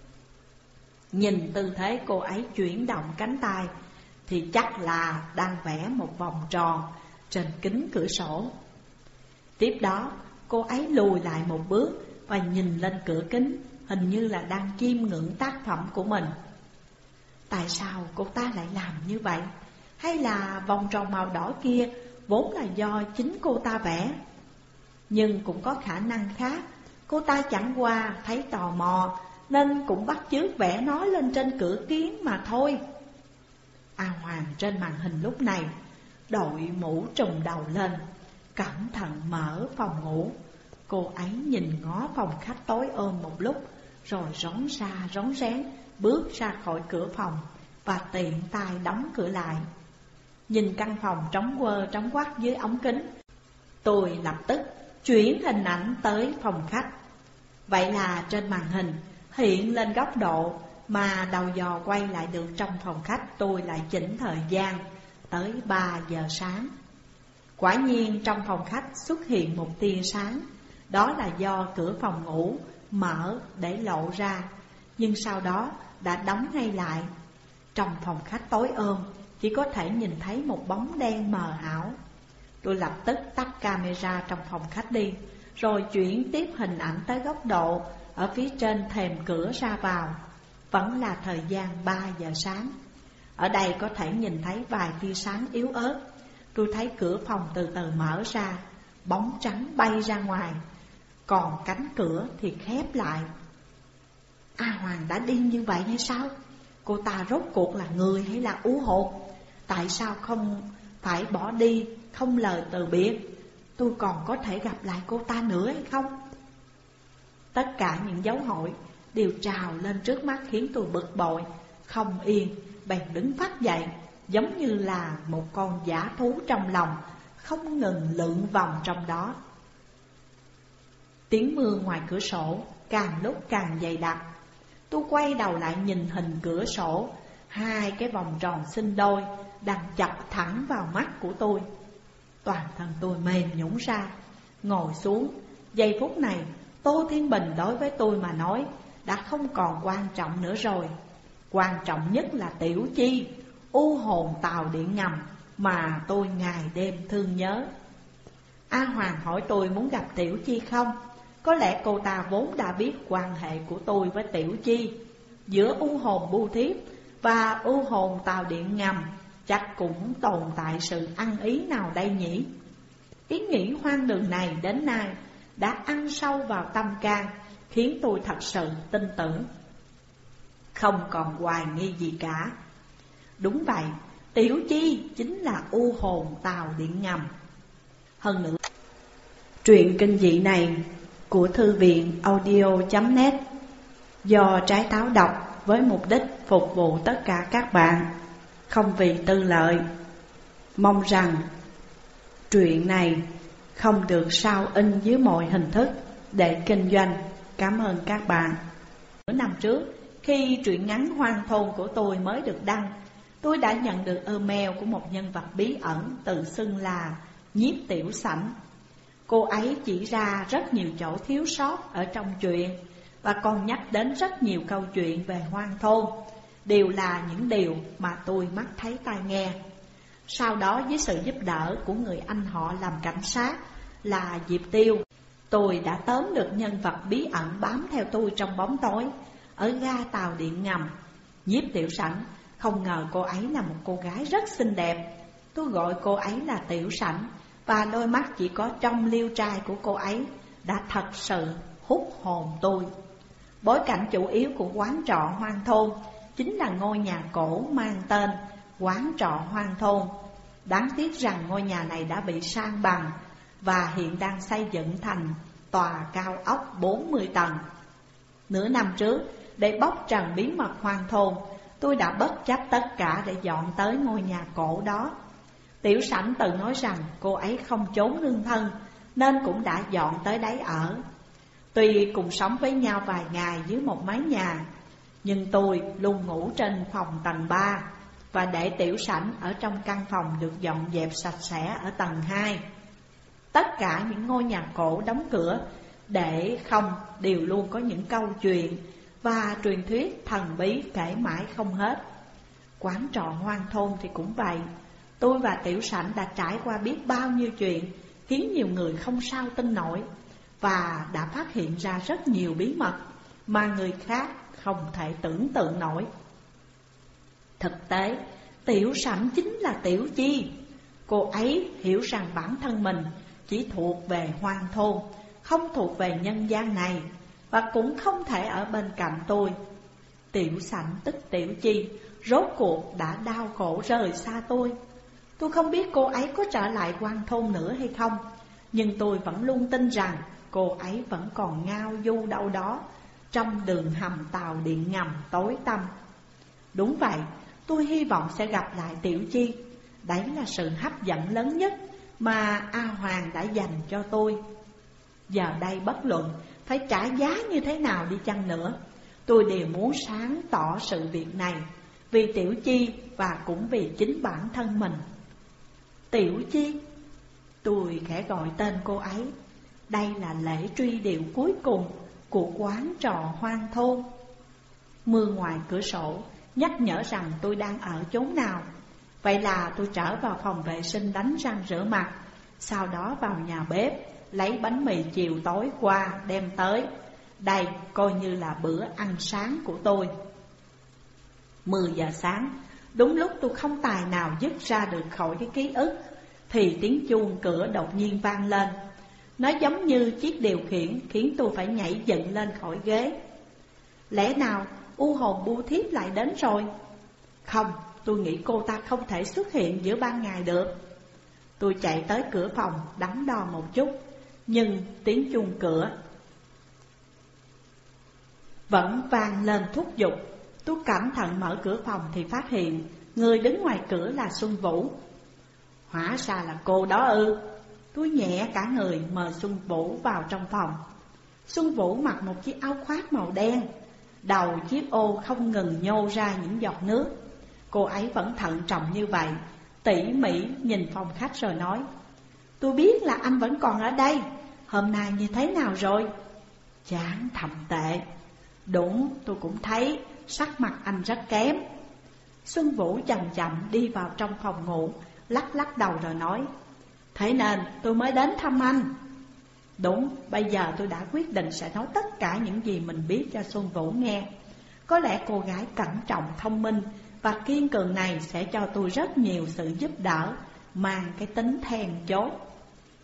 Nhìn tư thế cô ấy chuyển động cánh tay thì chắc là đang vẽ một vòng tròn trên kính cửa sổ. Tiếp đó cô ấy lùi lại một bước và nhìn lên cửa kính, hình như là đang chiêm ngưỡng tác phẩm của mình. Tại sao cô ta lại làm như vậy? Hay là vòng tròn màu đỏ kia vốn là do chính cô ta vẽ? Nhưng cũng có khả năng khác, cô ta chẳng qua thấy tò mò nên cũng bắt chước vẽ nó lên trên cửa kiến mà thôi. A Hoàng trên màn hình lúc này đội mũ trùm đầu lên, cẩn thận mở phòng ngủ. Cô ấy nhìn ngó phòng khách tối ôm một lúc, rồi rón ra rón rén bước ra khỏi cửa phòng và tiện tay đóng cửa lại. Nhìn căn phòng trống quơ trống quắc dưới ống kính, tôi lập tức chuyển hình ảnh tới phòng khách. Vậy là trên màn hình hiện lên góc độ mà đầu dò quay lại được trong phòng khách. Tôi lại chỉnh thời gian tới ba giờ sáng. Quả nhiên trong phòng khách xuất hiện một tia sáng. Đó là do cửa phòng ngủ mở để lộ ra, nhưng sau đó đã đóng ngay lại. Trong phòng khách tối ôm chỉ có thể nhìn thấy một bóng đen mờ ảo. Tôi lập tức tắt camera trong phòng khách đi, rồi chuyển tiếp hình ảnh tới góc độ ở phía trên thềm cửa ra vào. Vẫn là thời gian ba giờ sáng. Ở đây có thể nhìn thấy vài tia sáng yếu ớt. Tôi thấy cửa phòng từ từ mở ra, bóng trắng bay ra ngoài, còn cánh cửa thì khép lại. A Hoàng đã điên như vậy hay sao? Cô ta rốt cuộc là người hay là u hồn? Tại sao không phải bỏ đi, không lời từ biệt? Tôi còn có thể gặp lại cô ta nữa hay không? Tất cả những dấu hỏi đều trào lên trước mắt khiến tôi bực bội, không yên, bèn đứng phát dậy, giống như là một con dã thú trong lòng, không ngừng lượn vòng trong đó. Tiếng mưa ngoài cửa sổ càng lúc càng dày đặc. Tôi quay đầu lại nhìn hình cửa sổ, hai cái vòng tròn xinh đôi đang chọc thẳng vào mắt của tôi. Toàn thân tôi mềm nhũn ra, ngồi xuống. Giây phút này Tô Thiên Bình đối với tôi mà nói đã không còn quan trọng nữa rồi. Quan trọng nhất là Tiểu Chi, u hồn tàu điện ngầm mà tôi ngày đêm thương nhớ. A Hoàng hỏi tôi muốn gặp Tiểu Chi không? Có lẽ cô ta vốn đã biết quan hệ của tôi với Tiểu Chi. Giữa u hồn bu thiếp và u hồn tàu điện ngầm chắc cũng tồn tại sự ăn ý nào đây nhỉ? Ý nghĩ hoang đường này đến nay đã ăn sâu vào tâm can, khiến tôi thật sự tin tưởng, không còn hoài nghi gì cả. Đúng vậy, Tiểu Chi chính là u hồn tàu điện ngầm. Hơn nữa, truyện kinh dị này của thư viện audio chấm net do Trái Táo đọc với mục đích phục vụ tất cả các bạn, không vì tư lợi. Mong rằng truyện này không được sao in dưới mọi hình thức để kinh doanh. Cảm ơn các bạn. Nửa năm trước, khi truyện ngắn Hoang Thôn của tôi mới được đăng, tôi đã nhận được email của một nhân vật bí ẩn tự xưng là Nhiếp Tiểu Sảnh. Cô ấy chỉ ra rất nhiều chỗ thiếu sót ở trong truyện và còn nhắc đến rất nhiều câu chuyện về Hoang Thôn, đều là những điều mà tôi mắt thấy tai nghe. Sau đó, với sự giúp đỡ của người anh họ làm cảnh sát là Diệp Tiêu, tôi đã tóm được nhân vật bí ẩn bám theo tôi trong bóng tối ở ga tàu điện ngầm. Nhiếp Tiểu Sảnh, không ngờ cô ấy là một cô gái rất xinh đẹp. Tôi gọi cô ấy là Tiểu Sảnh, và đôi mắt chỉ có trong liêu trai của cô ấy đã thật sự hút hồn tôi. Bối cảnh chủ yếu của quán trọ Hoang Thôn chính là ngôi nhà cổ mang tên Quán trọ Hoang Thôn. Đáng tiếc rằng ngôi nhà này đã bị san bằng và hiện đang xây dựng thành tòa cao ốc bốn mươi tầng. Nửa năm trước, để bóc trần bí mật Hoang Thôn, tôi đã bất chấp tất cả để dọn tới ngôi nhà cổ đó. Tiểu Sảnh từng nói rằng cô ấy không trốn lương thân, nên cũng đã dọn tới đấy ở. Tuy cùng sống với nhau vài ngày dưới một mái nhà, nhưng tôi luôn ngủ trên phòng tầng ba và để Tiểu Sảnh ở trong căn phòng được dọn dẹp sạch sẽ ở tầng hai. Tất cả những ngôi nhà cổ đóng cửa để không đều luôn có những câu chuyện và truyền thuyết thần bí kể mãi không hết. Quán trọ Hoang Thôn thì cũng vậy. Tôi và Tiểu Sảnh đã trải qua biết bao nhiêu chuyện khiến nhiều người không sao tin nổi, và đã phát hiện ra rất nhiều bí mật mà người khác không thể tưởng tượng nổi. Thực tế, Tiểu Sảnh chính là Tiểu Chi. Cô ấy hiểu rằng bản thân mình chỉ thuộc về Hoang Thôn, không thuộc về nhân gian này, và cũng không thể ở bên cạnh tôi. Tiểu Sảnh tức Tiểu Chi rốt cuộc đã đau khổ rời xa tôi. Tôi không biết cô ấy có trở lại Hoang Thôn nữa hay không, nhưng tôi vẫn luôn tin rằng cô ấy vẫn còn ngao du đâu đó trong đường hầm tàu điện ngầm tối tăm. Đúng vậy, tôi hy vọng sẽ gặp lại Tiểu Chi. Đấy là sự hấp dẫn lớn nhất mà A Hoàng đã dành cho tôi. Giờ đây bất luận phải trả giá như thế nào đi chăng nữa, tôi đều muốn sáng tỏ sự việc này, vì Tiểu Chi và cũng vì chính bản thân mình. Tiểu Chi, tôi khẽ gọi tên cô ấy. Đây là lễ truy điệu cuối cùng của quán trọ Hoang Thôn. Mưa ngoài cửa sổ nhắc nhở rằng tôi đang ở chốn nào. Vậy là tôi trở vào phòng vệ sinh đánh răng rửa mặt, sau đó vào nhà bếp lấy bánh mì chiều tối qua đem tới. Đây coi như là bữa ăn sáng của tôi. Mười giờ sáng, đúng lúc tôi không tài nào dứt ra được khỏi cái ký ức, thì tiếng chuông cửa đột nhiên vang lên. Nó giống như chiếc điều khiển khiến tôi phải nhảy dựng lên khỏi ghế. Lẽ nào u hồn Bu Thiếp lại đến rồi? Không, tôi nghĩ cô ta không thể xuất hiện giữa ban ngày được. Tôi chạy tới cửa phòng đắn đo một chút, nhưng tiếng chuông cửa vẫn vang lên thúc giục. Tôi cẩn thận mở cửa phòng thì phát hiện người đứng ngoài cửa là Xuân Vũ. Hóa ra là cô đó ư? Tôi nhẹ cả người mời Xuân Vũ vào trong phòng. Xuân Vũ mặc một chiếc áo khoác màu đen, đầu chiếc ô không ngừng nhô ra những giọt nước. Cô ấy vẫn thận trọng như vậy, tỉ mỉ nhìn phòng khách rồi nói: tôi biết là anh vẫn còn ở đây. Hôm nay như thế nào rồi? Chán thậm tệ. Đúng, tôi cũng thấy sắc mặt anh rất kém. Xuân Vũ chậm chậm đi vào trong phòng ngủ, lắc lắc đầu rồi nói: thế nên tôi mới đến thăm anh. Đúng, bây giờ tôi đã quyết định sẽ nói tất cả những gì mình biết cho Xuân Vũ nghe. Có lẽ cô gái cẩn trọng, thông minh và kiên cường này sẽ cho tôi rất nhiều sự giúp đỡ mang cái tính then chốt.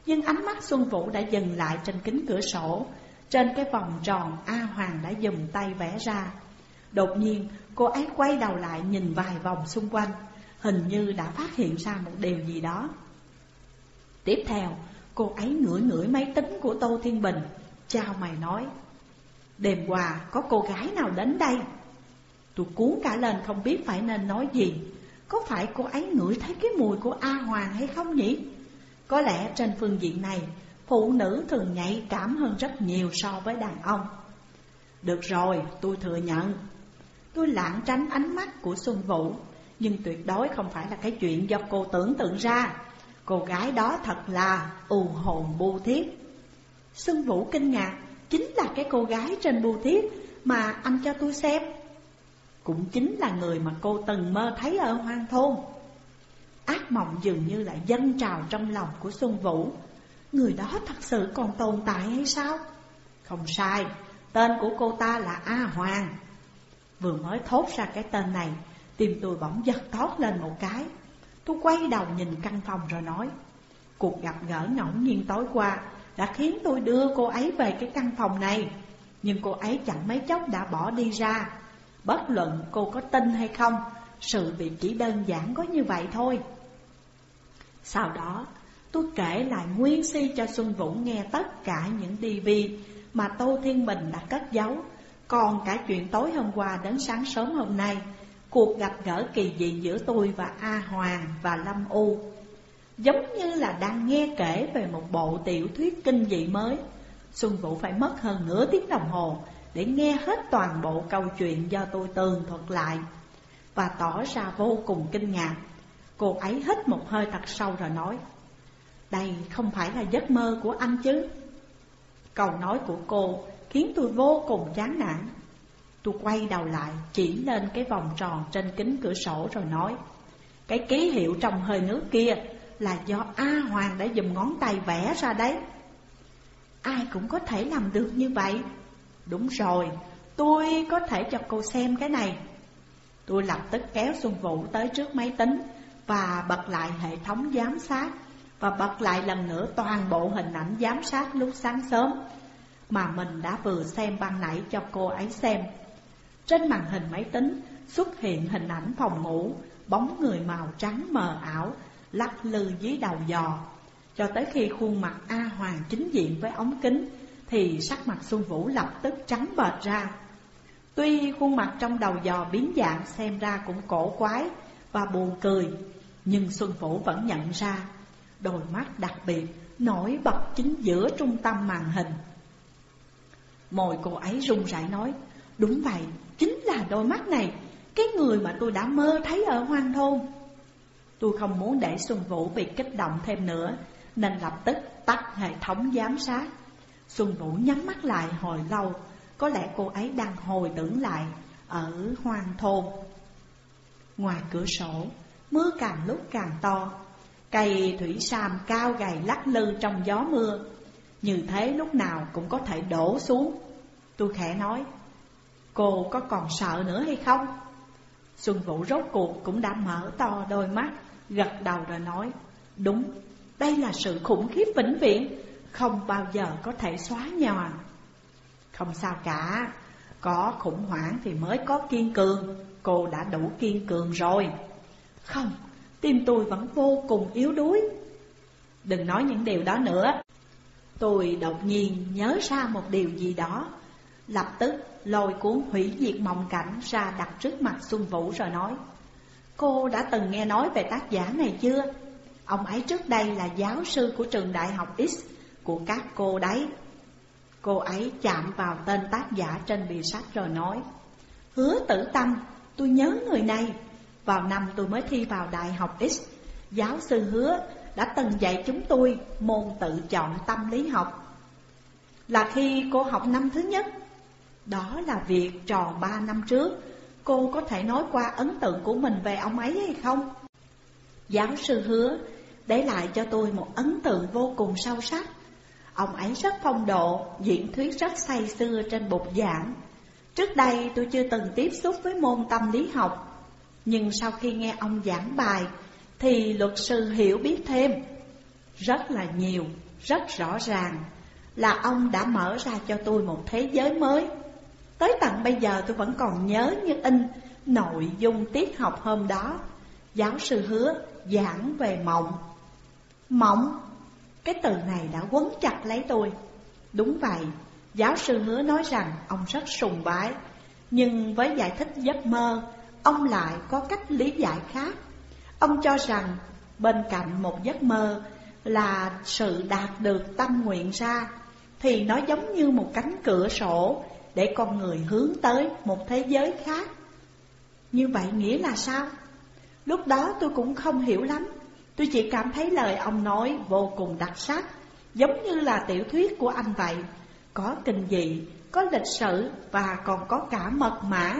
Nhưng ánh mắt Xuân Vũ đã dừng lại trên kính cửa sổ, trên cái vòng tròn A Hoàng đã dùng tay vẽ ra. Đột nhiên cô ấy quay đầu lại nhìn vài vòng xung quanh, hình như đã phát hiện ra một điều gì đó. Tiếp theo cô ấy ngửi ngửi máy tính của Tô Thiên Bình, chào mày nói: đêm qua có cô gái nào đến đây? Tôi cuốn cả lên không biết phải nên nói gì. Có phải cô ấy ngửi thấy cái mùi của A Hoàng hay không nhỉ? Có lẽ trên phương diện này phụ nữ thường nhạy cảm hơn rất nhiều so với đàn ông. Được rồi, tôi thừa nhận. Tôi lảng tránh ánh mắt của Xuân Vũ, nhưng tuyệt đối không phải là cái chuyện do cô tưởng tượng ra. Cô gái đó thật là u hồn bu thiết. Xuân Vũ kinh ngạc: chính là cái cô gái trên bưu thiếp mà anh cho tôi xem. Cũng chính là người mà cô từng mơ thấy ở hoang thôn. Ác mộng dường như lại dâng trào trong lòng của Xuân Vũ. Người đó thật sự còn tồn tại hay sao? Không sai, tên của cô ta là A Hoàng. Vừa mới thốt ra cái tên này, tim tôi bỗng giật thót lên một cái. Tôi quay đầu nhìn căn phòng rồi nói: cuộc gặp gỡ ngẫu nhiên tối qua đã khiến tôi đưa cô ấy về cái căn phòng này. Nhưng cô ấy chẳng mấy chốc đã bỏ đi ra. Bất luận cô có tin hay không, sự việc chỉ đơn giản có như vậy thôi. Sau đó tôi kể lại nguyên si cho Xuân Vũ nghe tất cả những ti vi mà Tô Thiên Bình đã cất giấu, còn cả chuyện tối hôm qua đến sáng sớm hôm nay, cuộc gặp gỡ kỳ dị giữa tôi và A Hoàng và Lâm U. Giống như là đang nghe kể về một bộ tiểu thuyết kinh dị mới. Xuân Vũ phải mất hơn nửa tiếng đồng hồ để nghe hết toàn bộ câu chuyện do tôi tường thuật lại, và tỏ ra vô cùng kinh ngạc. Cô ấy hít một hơi thật sâu rồi nói: đây không phải là giấc mơ của anh chứ? Câu nói của cô khiến tôi vô cùng chán nản. Tôi quay đầu lại chỉ lên cái vòng tròn trên kính cửa sổ rồi nói: cái ký hiệu trong hơi nước kia là do A Hoàng đã dùng ngón tay vẽ ra đấy. Ai cũng có thể làm được như vậy. Đúng rồi, tôi có thể cho cô xem cái này. Tôi lập tức kéo Xuân Vũ tới trước máy tính và bật lại hệ thống giám sát, và bật lại lần nữa toàn bộ hình ảnh giám sát lúc sáng sớm mà mình đã vừa xem ban nãy cho cô ấy xem. Trên màn hình máy tính xuất hiện hình ảnh phòng ngủ, bóng người màu trắng mờ ảo lắc lư dưới đầu giò. Cho tới khi khuôn mặt A Hoàng chính diện với ống kính thì sắc mặt Xuân Vũ lập tức trắng bệch ra. Tuy khuôn mặt trong đầu giò biến dạng xem ra cũng cổ quái và buồn cười, nhưng Xuân Vũ vẫn nhận ra đôi mắt đặc biệt nổi bật chính giữa trung tâm màn hình. Môi cô ấy run rẩy nói: đúng vậy, chính là đôi mắt này, cái người mà tôi đã mơ thấy ở hoang thôn. Tôi không muốn để Xuân Vũ bị kích động thêm nữa, nên lập tức tắt hệ thống giám sát. Xuân Vũ nhắm mắt lại hồi lâu, có lẽ cô ấy đang hồi tưởng lại ở hoang thôn. Ngoài cửa sổ, mưa càng lúc càng to. Cây thủy sam cao gầy lắc lư trong gió mưa, như thế lúc nào cũng có thể đổ xuống. Tôi khẽ nói: cô có còn sợ nữa hay không? Xuân Vũ rốt cuộc cũng đã mở to đôi mắt, gật đầu rồi nói: đúng, đây là sự khủng khiếp vĩnh viễn, không bao giờ có thể xóa nhòa. Không sao cả, có khủng hoảng thì mới có kiên cường. Cô đã đủ kiên cường rồi. Không, tim tôi vẫn vô cùng yếu đuối. Đừng nói những điều đó nữa. Tôi đột nhiên nhớ ra một điều gì đó, lập tức lôi cuốn Hủy Diệt Mộng Cảnh ra đặt trước mặt Xuân Vũ rồi nói: cô đã từng nghe nói về tác giả này chưa? Ông ấy trước đây là giáo sư của trường đại học X của các cô đấy. Cô ấy chạm vào tên tác giả trên bìa sách rồi nói: Hứa Tử Tâm, tôi nhớ người này. Vào năm tôi mới thi vào đại học X, giáo sư Hứa đã từng dạy chúng tôi môn tự chọn tâm lý học. Là khi cô học năm thứ nhất. Đó là việc tròn ba năm trước. Cô có thể nói qua ấn tượng của mình về ông ấy hay không? Giáo sư Hứa để lại cho tôi một ấn tượng vô cùng sâu sắc. Ông ấy rất phong độ, diễn thuyết rất say sưa trên bục giảng. Trước đây tôi chưa từng tiếp xúc với môn tâm lý học, nhưng sau khi nghe ông giảng bài thì luật sư hiểu biết thêm rất là nhiều. rất rõ ràng là ông đã mở ra cho tôi một thế giới mới. Tới tận bây giờ tôi vẫn còn nhớ như in nội dung tiết học hôm đó. Giáo sư Hứa giảng về mộng. Mộng? Cái từ này đã quấn chặt lấy tôi. Đúng vậy, giáo sư Hứa nói rằng ông rất sùng bái, nhưng với giải thích giấc mơ, ông lại có cách lý giải khác. Ông cho rằng bên cạnh một giấc mơ là sự đạt được tâm nguyện ra, thì nó giống như một cánh cửa sổ để con người hướng tới một thế giới khác. Như vậy nghĩa là sao? Lúc đó tôi cũng không hiểu lắm. Tôi chỉ cảm thấy lời ông nói vô cùng đặc sắc, giống như là tiểu thuyết của anh vậy. Có kinh dị, có lịch sử và còn có cả mật mã.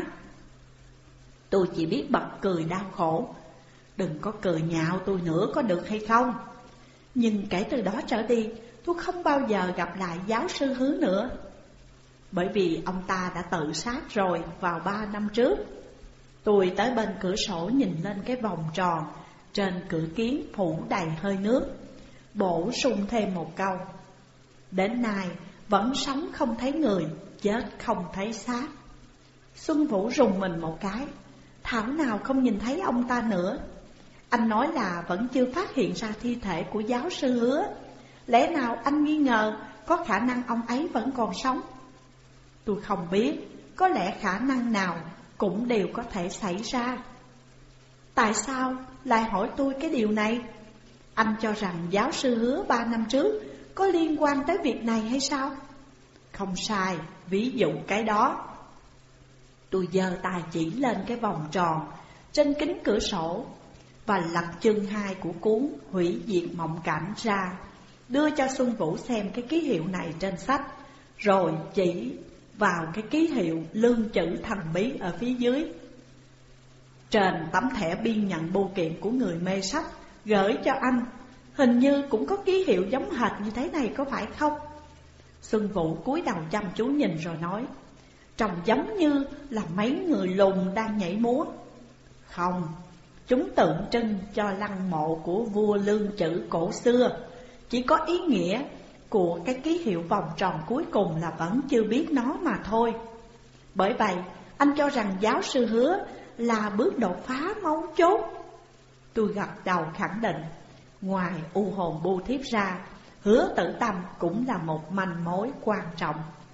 Tôi chỉ biết bật cười đau khổ. Đừng có cười nhạo tôi nữa có được hay không? Nhưng kể từ đó trở đi, tôi không bao giờ gặp lại giáo sư Hứa nữa. Bởi vì ông ta đã tự sát rồi vào ba năm trước. Tôi tới bên cửa sổ nhìn lên cái vòng tròn trên cửa kiến phủ đầy hơi nước, bổ sung thêm một câu: đến nay vẫn sống không thấy người, chết không thấy xác. Xuân Vũ rùng mình một cái. Thảo nào không nhìn thấy ông ta nữa. Anh nói là vẫn chưa phát hiện ra thi thể của giáo sư Hứa. Lẽ nào anh nghi ngờ có khả năng ông ấy vẫn còn sống? Tôi không biết, có lẽ khả năng nào cũng đều có thể xảy ra. Tại sao lại hỏi tôi cái điều này? Anh cho rằng giáo sư Hứa ba năm trước có liên quan tới việc này hay sao? Không sai, ví dụ cái đó. Tôi giơ tay chỉ lên cái vòng tròn trên kính cửa sổ và lật chương hai của cuốn Hủy diệt mộng cảnh ra, đưa cho Xuân Vũ xem cái ký hiệu này trên sách, rồi chỉ vào cái ký hiệu lương chữ thần bí ở phía dưới. Trên tấm thẻ biên nhận bưu kiện của người mê sách gửi cho anh, hình như cũng có ký hiệu giống hệt như thế này, có phải không? Xuân Vũ cúi đầu chăm chú nhìn rồi nói: trông giống như là mấy người lùn đang nhảy múa. Không, chúng tượng trưng cho lăng mộ của vua lương chữ cổ xưa. Chỉ có ý nghĩa của cái ký hiệu vòng tròn cuối cùng là vẫn chưa biết nó mà thôi. Bởi vậy anh cho rằng giáo sư Hứa là bước đột phá mấu chốt. Tôi gật đầu khẳng định. Ngoài u hồn bưu thiếp ra, Hứa Tử Tâm cũng là một manh mối quan trọng.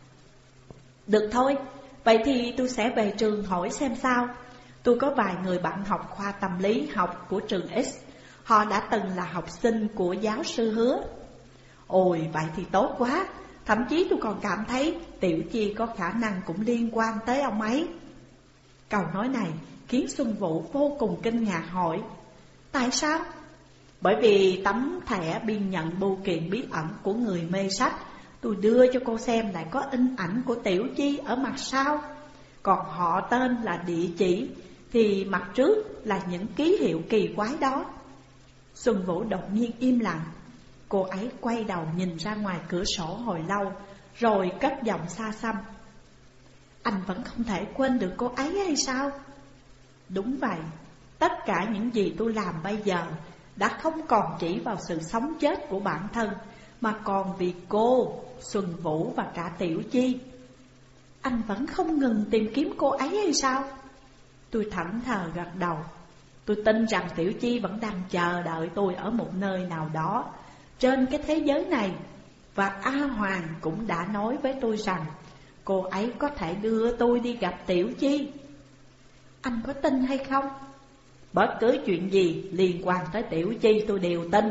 Được thôi, vậy thì tôi sẽ về trường hỏi xem sao. Tôi có vài người bạn học khoa tâm lý học của trường X. Họ đã từng là học sinh của giáo sư Hứa. Ôi, vậy thì tốt quá. Thậm chí tôi còn cảm thấy Tiểu Chi có khả năng cũng liên quan tới ông ấy. Câu nói này khiến Xuân Vũ vô cùng kinh ngạc hỏi: tại sao? Bởi vì tấm thẻ biên nhận bưu kiện bí ẩn của người mê sách tôi đưa cho cô xem lại có in ảnh của Tiểu Chi ở mặt sau. Còn họ tên là địa chỉ thì mặt trước là những ký hiệu kỳ quái đó. Xuân Vũ đột nhiên im lặng. Cô ấy quay đầu nhìn ra ngoài cửa sổ hồi lâu, rồi cất giọng xa xăm: anh vẫn không thể quên được cô ấy hay sao? Đúng vậy, tất cả những gì tôi làm bây giờ đã không còn chỉ vào sự sống chết của bản thân, mà còn vì cô, Xuân Vũ và cả Tiểu Chi. Anh vẫn không ngừng tìm kiếm cô ấy hay sao? Tôi thẫn thờ gật đầu. Tôi tin rằng Tiểu Chi vẫn đang chờ đợi tôi ở một nơi nào đó trên cái thế giới này. Và A Hoàng cũng đã nói với tôi rằng cô ấy có thể đưa tôi đi gặp Tiểu Chi. Anh có tin hay không? Bất cứ chuyện gì liên quan tới Tiểu Chi tôi đều tin.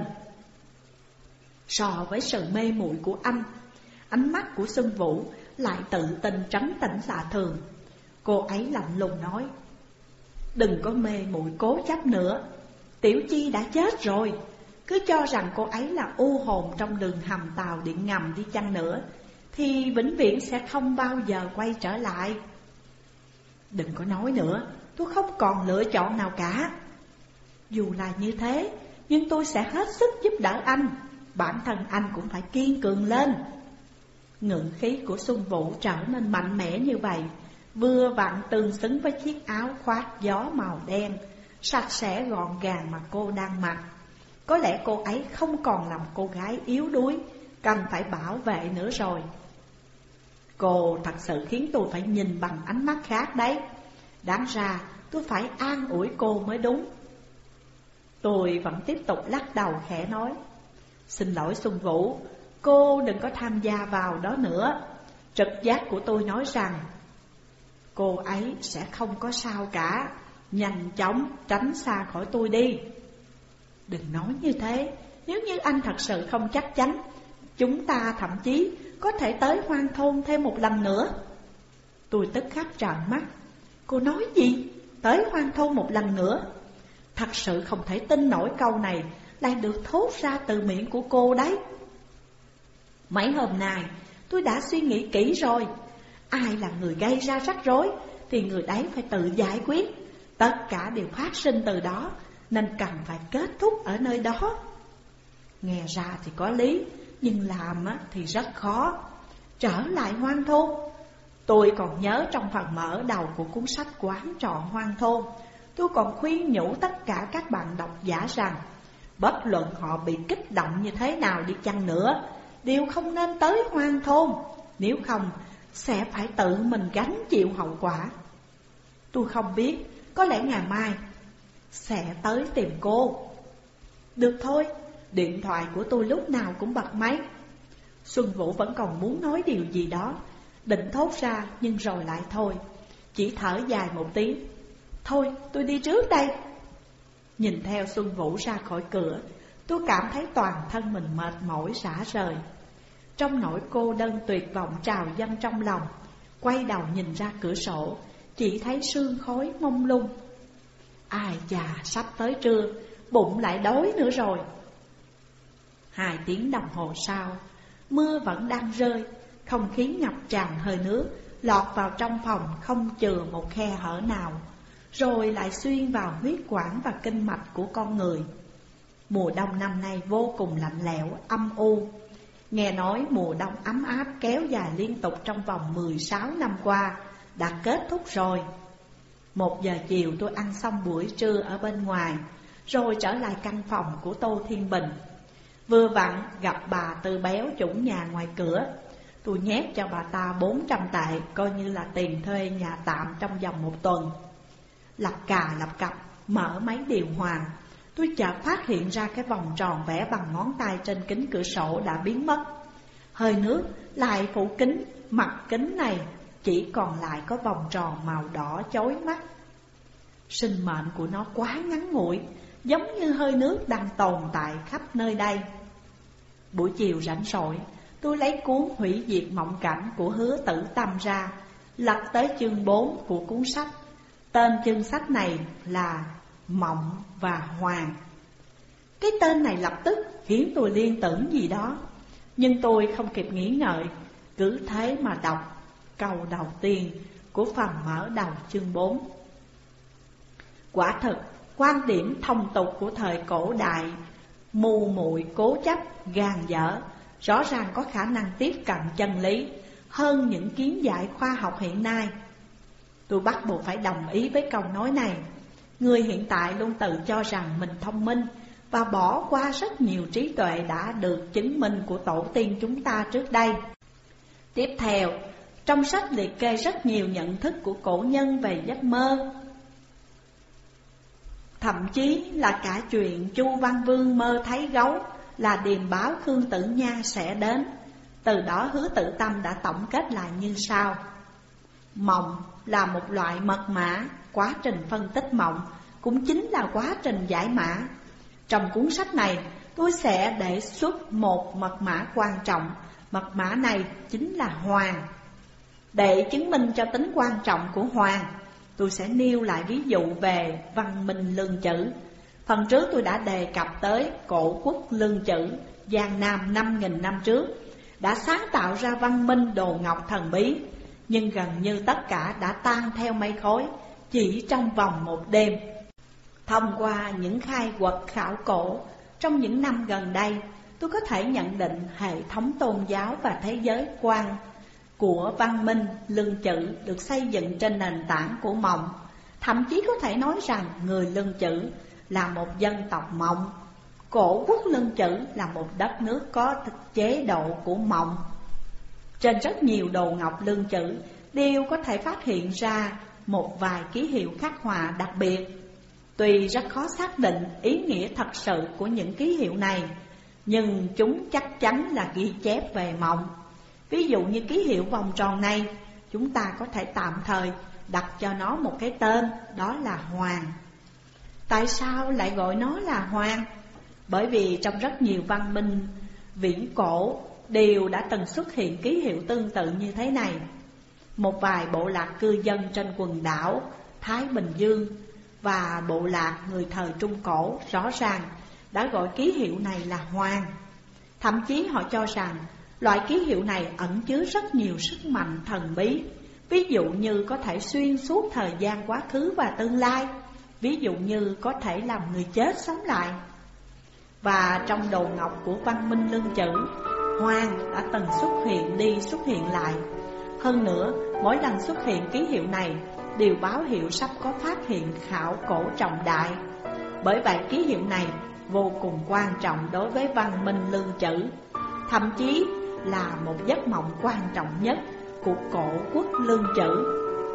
So với sự mê muội của anh, ánh mắt của Xuân Vũ lại tự tin trấn tĩnh lạ thường. Cô ấy lạnh lùng nói: đừng có mê muội cố chấp nữa. Tiểu Chi đã chết rồi. Cứ cho rằng cô ấy là u hồn trong đường hầm tàu điện ngầm đi chăng nữa thì vĩnh viễn sẽ không bao giờ quay trở lại. Đừng có nói nữa, tôi không còn lựa chọn nào cả. Dù là như thế, nhưng tôi sẽ hết sức giúp đỡ anh. Bản thân anh cũng phải kiên cường lên. Ngự khí của Xuân Vũ trở nên mạnh mẽ như vậy, vừa vặn tương xứng với chiếc áo khoác gió màu đen sạch sẽ gọn gàng mà cô đang mặc. Có lẽ cô ấy không còn là một cô gái yếu đuối, cần phải bảo vệ nữa rồi. Cô thật sự khiến tôi phải nhìn bằng ánh mắt khác đấy. Đáng ra tôi phải an ủi cô mới đúng. Tôi vẫn tiếp tục lắc đầu khẽ nói: Xin lỗi Xuân Vũ, cô đừng có tham gia vào đó nữa. Trực giác của tôi nói rằng cô ấy sẽ không có sao cả. Nhanh chóng tránh xa khỏi tôi đi. Đừng nói như thế. Nếu như anh thật sự không chắc chắn, chúng ta thậm chí có thể tới Hoang Thôn thêm một lần nữa. Tôi tức khắc trợn mắt. Cô nói gì? Tới Hoang Thôn một lần nữa? Thật sự không thể tin nổi câu này lại được thốt ra từ miệng của cô đấy. Mấy hôm nay tôi đã suy nghĩ kỹ rồi. Ai là người gây ra rắc rối thì người đấy phải tự giải quyết. Tất cả đều phát sinh từ đó, nên cần phải kết thúc ở nơi đó. Nghe ra thì có lý, nhưng làm thì rất khó. Trở lại Hoang Thôn. Tôi còn nhớ trong phần mở đầu của cuốn sách Quán trọ Hoang Thôn, tôi còn khuyên nhủ tất cả các bạn độc giả rằng bất luận họ bị kích động như thế nào đi chăng nữa, đều không nên tới Hoang Thôn. Nếu không sẽ phải tự mình gánh chịu hậu quả. Tôi không biết, có lẽ ngày mai sẽ tới tìm cô. Được thôi. Điện thoại của tôi lúc nào cũng bật máy. Xuân Vũ vẫn còn muốn nói điều gì đó, định thốt ra nhưng rồi lại thôi. Chỉ thở dài một tiếng. Thôi tôi đi trước đây. Nhìn theo Xuân Vũ ra khỏi cửa, tôi cảm thấy toàn thân mình mệt mỏi rã rời. Trong nỗi cô đơn tuyệt vọng trào dâng trong lòng, quay đầu nhìn ra cửa sổ, chỉ thấy sương khói mông lung. Ai chà, sắp tới trưa, bụng lại đói nữa rồi. Hai tiếng đồng hồ sau, mưa vẫn đang rơi, không khí ngập tràn hơi nước, lọt vào trong phòng không chừa một khe hở nào, rồi lại xuyên vào huyết quản và kinh mạch của con người. Mùa đông năm nay vô cùng lạnh lẽo, âm u. Nghe nói mùa đông ấm áp kéo dài liên tục trong vòng mười sáu năm qua đã kết thúc rồi. Một giờ chiều tôi ăn xong buổi trưa ở bên ngoài, rồi trở lại căn phòng của Tô Thiên Bình. Vừa vặn gặp bà Tư Béo chủ nhà ngoài cửa. Tôi nhét cho bà ta bốn trăm tệ, coi như là tiền thuê nhà tạm trong vòng một tuần. Lập cà lập cặp, mở máy điều hòa, tôi chợt phát hiện ra cái vòng tròn vẽ bằng ngón tay trên kính cửa sổ đã biến mất. Hơi nước lại phủ kính, mặt kính này chỉ còn lại có vòng tròn màu đỏ chói mắt. Sinh mệnh của nó quá ngắn ngủi, giống như hơi nước đang tồn tại khắp nơi đây. Buổi chiều rảnh rỗi, tôi lấy cuốn Hủy diệt mộng cảnh của Hứa Tử Tâm ra, lật tới chương bốn của cuốn sách. Tên chương sách này là Mộng và Hoàng. Cái tên này lập tức khiến tôi liên tưởng gì đó, nhưng tôi không kịp nghĩ ngợi, cứ thế mà đọc câu đầu tiên của phần mở đầu chương bốn. Quả thực, quan điểm thông tục của thời cổ đại, mù muội cố chấp, gan dở, rõ ràng có khả năng tiếp cận chân lý hơn những kiến giải khoa học hiện nay. Tôi bắt buộc phải đồng ý với câu nói này. Người hiện tại luôn tự cho rằng mình thông minh và bỏ qua rất nhiều trí tuệ đã được chứng minh của tổ tiên chúng ta trước đây. Tiếp theo, trong sách liệt kê rất nhiều nhận thức của cổ nhân về giấc mơ. Thậm chí là cả chuyện Chu Văn Vương mơ thấy gấu là điềm báo Khương Tử Nha sẽ đến. Từ đó Hứa Tử Tâm đã tổng kết lại như sau. Mộng là một loại mật mã, quá trình phân tích mộng cũng chính là quá trình giải mã. Trong cuốn sách này, tôi sẽ đề xuất một mật mã quan trọng. Mật mã này chính là Hoàng. Để chứng minh cho tính quan trọng của Hoàng, tôi sẽ nêu lại ví dụ về văn minh lương chữ. Phần trước tôi đã đề cập tới cổ quốc lương chữ Giang Nam năm nghìn năm trước đã sáng tạo ra văn minh đồ ngọc thần bí, nhưng gần như tất cả đã tan theo mây khói chỉ trong vòng một đêm. Thông qua những khai quật khảo cổ trong những năm gần đây, tôi có thể nhận định hệ thống tôn giáo và thế giới quan của văn minh lương chữ được xây dựng trên nền tảng của mộng. Thậm chí có thể nói rằng người lương chữ là một dân tộc mộng. Cổ Quốc Lương Chữ là một đất nước có chế độ của mộng. Trên rất nhiều đồ ngọc lương chữ đều có thể phát hiện ra một vài ký hiệu khắc họa đặc biệt. Tuy rất khó xác định ý nghĩa thật sự của những ký hiệu này, nhưng chúng chắc chắn là ghi chép về mộng. Ví dụ như ký hiệu vòng tròn này, chúng ta có thể tạm thời đặt cho nó một cái tên, đó là hoàng. Tại sao lại gọi nó là hoàng? Bởi vì trong rất nhiều văn minh viễn cổ đều đã từng xuất hiện ký hiệu tương tự như thế này. Một vài bộ lạc cư dân trên quần đảo Thái Bình Dương và bộ lạc người thời Trung Cổ rõ ràng đã gọi ký hiệu này là hoàng. Thậm chí họ cho rằng loại ký hiệu này ẩn chứa rất nhiều sức mạnh thần bí. Ví dụ như có thể xuyên suốt thời gian quá khứ và tương lai. Ví dụ như có thể làm người chết sống lại. Và trong đồ ngọc của văn minh lương chữ, hoàng đã từng xuất hiện đi xuất hiện lại. Hơn nữa, mỗi lần xuất hiện ký hiệu này đều báo hiệu sắp có phát hiện khảo cổ trọng đại. Bởi vậy ký hiệu này vô cùng quan trọng đối với văn minh lương chữ, thậm chí là một giấc mộng quan trọng nhất của cổ quốc lương chữ.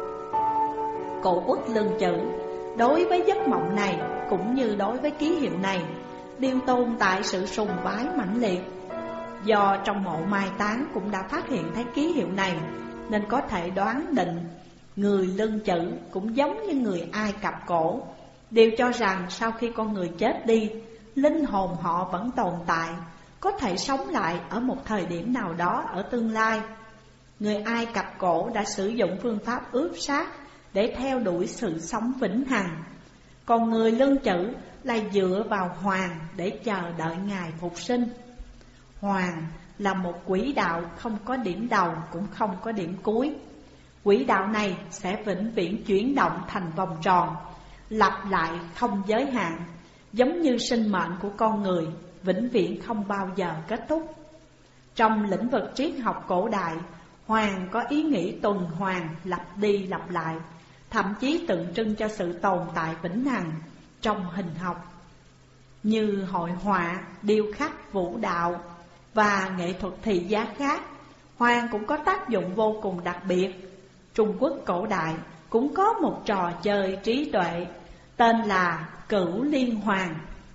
Cổ quốc lương chữ đối với giấc mộng này cũng như đối với ký hiệu này đều tồn tại sự sùng bái mãnh liệt. Do trong mộ mai táng cũng đã phát hiện thấy ký hiệu này, nên có thể đoán định người lương chữ cũng giống như người Ai Cập cổ, đều cho rằng sau khi con người chết đi, linh hồn họ vẫn tồn tại, có thể sống lại ở một thời điểm nào đó ở tương lai. Người Ai Cập cổ đã sử dụng phương pháp ướp xác để theo đuổi sự sống vĩnh hằng, còn người lương chữ là dựa vào hoàng để chờ đợi Ngài phục sinh. Hoàng là một quỹ đạo không có điểm đầu cũng không có điểm cuối. Quỹ đạo này sẽ vĩnh viễn chuyển động thành vòng tròn, lặp lại không giới hạn, giống như sinh mệnh của con người vĩnh viễn không bao giờ kết thúc. Trong lĩnh vực triết học cổ đại, hoàng có ý nghĩa tuần hoàn, lặp đi lặp lại, thậm chí tượng trưng cho sự tồn tại vĩnh hằng trong hình học. Như hội họa, điêu khắc, vũ đạo và nghệ thuật thị giác khác, hoàng cũng có tác dụng vô cùng đặc biệt. Trung Quốc cổ đại cũng có một trò chơi trí tuệ tên là Cửu Liên Hoàng.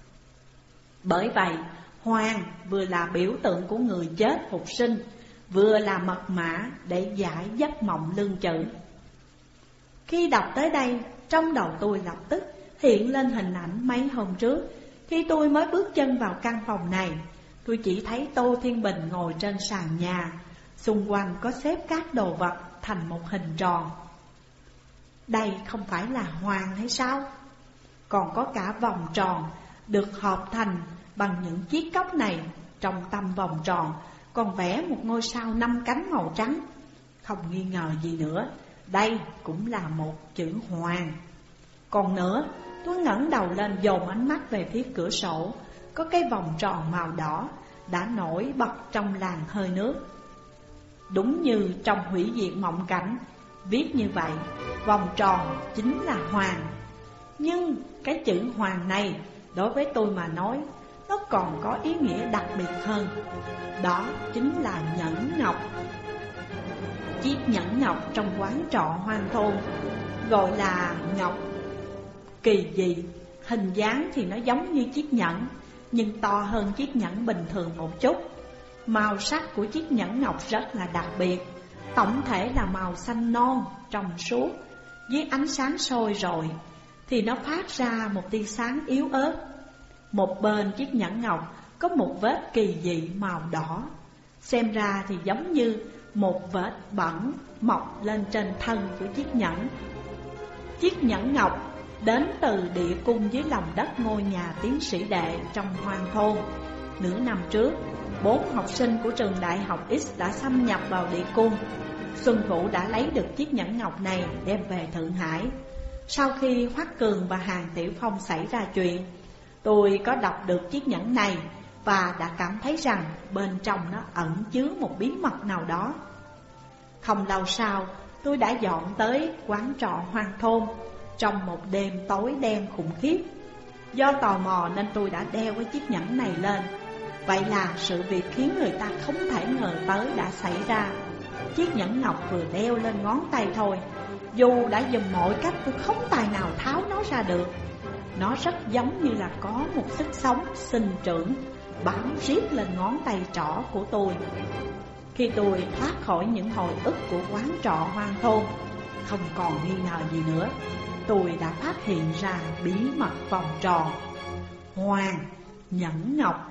Bởi vậy, hoàng vừa là biểu tượng của người chết phục sinh, vừa là mật mã để giải giấc mộng lương chữ. Khi đọc tới đây, trong đầu tôi lập tức hiện lên hình ảnh mấy hôm trước. Khi tôi mới bước chân vào căn phòng này, tôi chỉ thấy Tô Thiên Bình ngồi trên sàn nhà, xung quanh có xếp các đồ vật thành một hình tròn. Đây không phải là hoàng hay sao? Còn có cả vòng tròn được hợp thành bằng những chiếc cốc này. Trong tâm vòng tròn còn vẽ một ngôi sao năm cánh màu trắng. Không nghi ngờ gì nữa, đây cũng là một chữ hoàng. Còn nữa, tôi ngẩng đầu lên dồn ánh mắt về phía cửa sổ. Có cái vòng tròn màu đỏ đã nổi bật trong làn hơi nước. Đúng như trong Hủy Diệt Mộng Cảnh viết như vậy, vòng tròn chính là hoàng. Nhưng cái chữ hoàng này đối với tôi mà nói, nó còn có ý nghĩa đặc biệt hơn. Đó chính là nhẫn ngọc. Chiếc nhẫn ngọc trong quán trọ hoang thôn gọi là ngọc kỳ dị. Hình dáng thì nó giống như chiếc nhẫn, nhưng to hơn chiếc nhẫn bình thường một chút. Màu sắc của chiếc nhẫn ngọc rất là đặc biệt. Tổng thể là màu xanh non, trong suốt. Dưới ánh sáng sôi rồi thì nó phát ra một tia sáng yếu ớt. Một bên chiếc nhẫn ngọc có một vết kỳ dị màu đỏ, xem ra thì giống như một vết bẩn mọc lên trên thân của chiếc nhẫn. Chiếc nhẫn ngọc đến từ địa cung dưới lòng đất ngôi nhà tiến sĩ đệ trong hoang thôn. Nửa năm trước, bốn học sinh của trường đại học X đã xâm nhập vào địa cung. Xuân Vũ đã lấy được chiếc nhẫn ngọc này đem về Thượng Hải. Sau khi Hoắc Cường và Hàn Tiểu Phong xảy ra chuyện, tôi có đọc được chiếc nhẫn này và đã cảm thấy rằng bên trong nó ẩn chứa một bí mật nào đó. Không lâu sau, tôi đã dọn tới quán trọ hoang thôn trong một đêm tối đen khủng khiếp. Do tò mò nên tôi đã đeo cái chiếc nhẫn này lên. Vậy là sự việc khiến người ta không thể ngờ tới đã xảy ra. Chiếc nhẫn ngọc vừa đeo lên ngón tay thôi, dù đã dùng mọi cách tôi không tài nào tháo nó ra được. Nó rất giống như là có một sức sống sinh trưởng bám riết lên ngón tay trỏ của tôi. Khi tôi thoát khỏi những hồi ức của quán trọ hoang thôn, không còn nghi ngờ gì nữa, tôi đã phát hiện ra bí mật vòng tròn Hoàng Nhẫn Ngọc.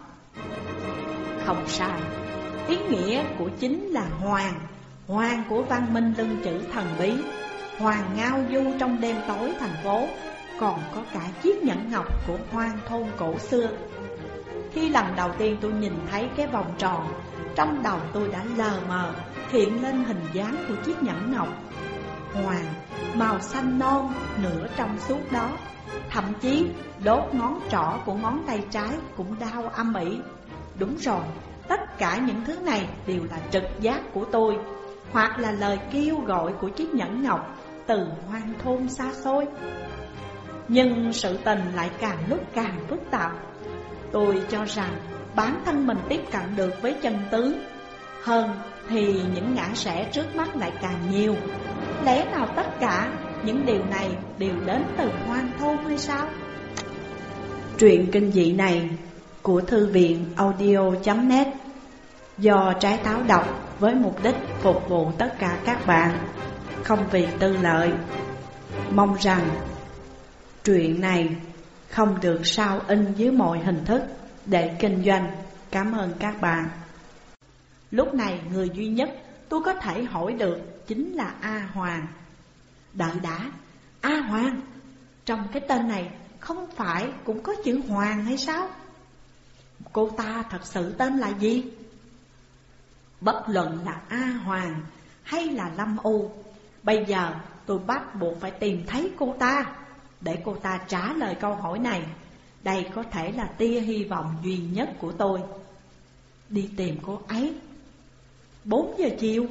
Không sai, ý nghĩa của chính là hoàng, hoàng của văn minh lưng chữ thần bí, hoàng ngao du trong đêm tối thành phố, còn có cả chiếc nhẫn ngọc của hoang thôn cổ xưa. Khi lần đầu tiên tôi nhìn thấy cái vòng tròn, trong đầu tôi đã lờ mờ hiện lên hình dáng của chiếc nhẫn ngọc hoàng màu xanh non nửa trong suốt đó. Thậm chí đốt ngón trỏ của ngón tay trái cũng đau âm ỉ. Đúng rồi, tất cả những thứ này đều là trực giác của tôi, hoặc là lời kêu gọi của chiếc nhẫn ngọc từ hoang thôn xa xôi. Nhưng sự tình lại càng lúc càng phức tạp. Tôi cho rằng bản thân mình tiếp cận được với chân tướng hơn thì những ngã rẽ trước mắt lại càng nhiều. Lẽ nào tất cả những điều này đều đến từ hoang thôn hay sao? Truyện kinh dị này của thư viện audio chấm net do Trái Táo đọc với mục đích phục vụ tất cả các bạn, không vì tư lợi. Mong rằng truyện này không được sao in dưới mọi hình thức để kinh doanh. Cảm ơn các bạn. Lúc này người duy nhất tôi có thể hỏi được chính là A Hoàng. Đợi đã, A Hoàng, trong cái tên này không phải cũng có chữ Hoàng hay sao? Cô ta thật sự tên là gì? Bất luận là A Hoàng hay là Lâm U, bây giờ tôi bắt buộc phải tìm thấy cô ta để cô ta trả lời câu hỏi này. Đây có thể là tia hy vọng duy nhất của tôi. Đi tìm cô ấy. Bốn giờ chiều.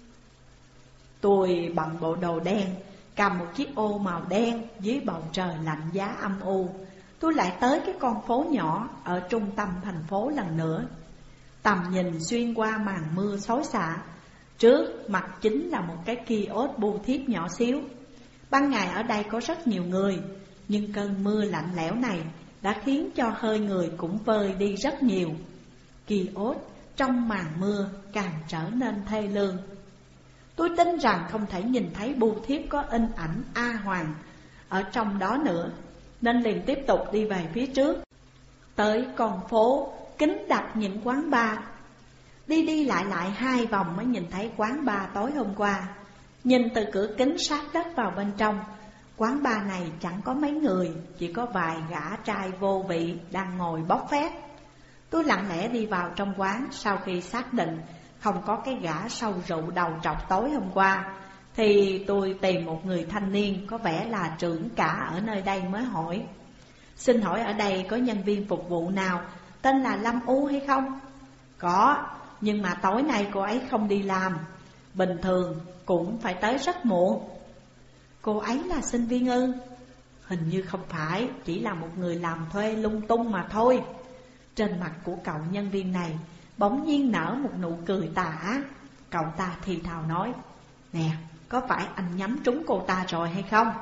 Tôi bận bộ đồ đen, cầm một chiếc ô màu đen dưới bầu trời lạnh giá âm u. Tôi lại tới cái con phố nhỏ ở trung tâm thành phố lần nữa. Tầm nhìn xuyên qua màn mưa xối xả. Trước mặt chính là một cái kiosk bưu thiếp nhỏ xíu. Ban ngày ở đây có rất nhiều người, nhưng cơn mưa lạnh lẽo này đã khiến cho hơi người cũng vơi đi rất nhiều. Kiosk trong màn mưa càng trở nên thê lương. Tôi tin rằng không thể nhìn thấy bưu thiếp có in ảnh A Hoàng ở trong đó nữa, nên liền tiếp tục đi về phía trước. Tới con phố kín đặt những quán bar. Đi đi lại lại hai vòng mới nhìn thấy quán bar tối hôm qua. Nhìn từ cửa kính sát đất vào bên trong, quán bar này chẳng có mấy người, chỉ có vài gã trai vô vị đang ngồi bốc phét. Tôi lặng lẽ đi vào trong quán. Sau khi xác định không có cái gã sâu rượu đầu trọc tối hôm qua, thì tôi tìm một người thanh niên có vẻ là trưởng cả ở nơi đây mới hỏi: xin hỏi ở đây có nhân viên phục vụ nào tên là Lâm U hay không? Có, nhưng mà tối nay cô ấy không đi làm. Bình thường cũng phải tới rất muộn. Cô ấy là sinh viên ư? Hình như không phải, chỉ là một người làm thuê lung tung mà thôi. Trên mặt của cậu nhân viên này bỗng nhiên nở một nụ cười tà. Cậu ta thì thào nói: nè, có phải anh nhắm trúng cô ta rồi hay không?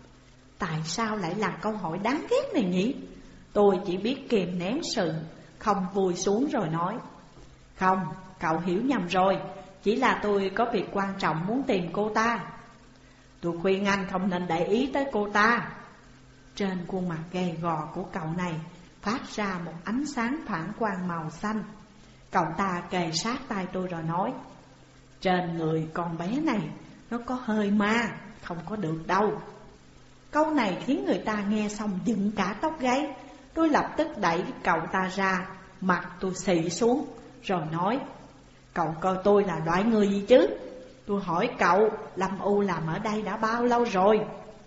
Tại sao lại là câu hỏi đáng ghét này nhỉ? Tôi chỉ biết kìm nén sự không vui xuống rồi nói: không, cậu hiểu nhầm rồi. Chỉ là tôi có việc quan trọng muốn tìm cô ta. Tôi khuyên anh không nên để ý tới cô ta. Trên khuôn mặt gầy gò của cậu này phát ra một ánh sáng phản quang màu xanh. Cậu ta kề sát tai tôi rồi nói: trên người con bé này nó có hơi ma, không có được đâu. Câu này khiến người ta nghe xong dựng cả tóc gáy. Tôi lập tức đẩy cậu ta ra, mặt tôi xị xuống rồi nói: cậu coi tôi là loại người gì chứ? Tôi hỏi cậu, Lâm U làm ở đây đã bao lâu rồi?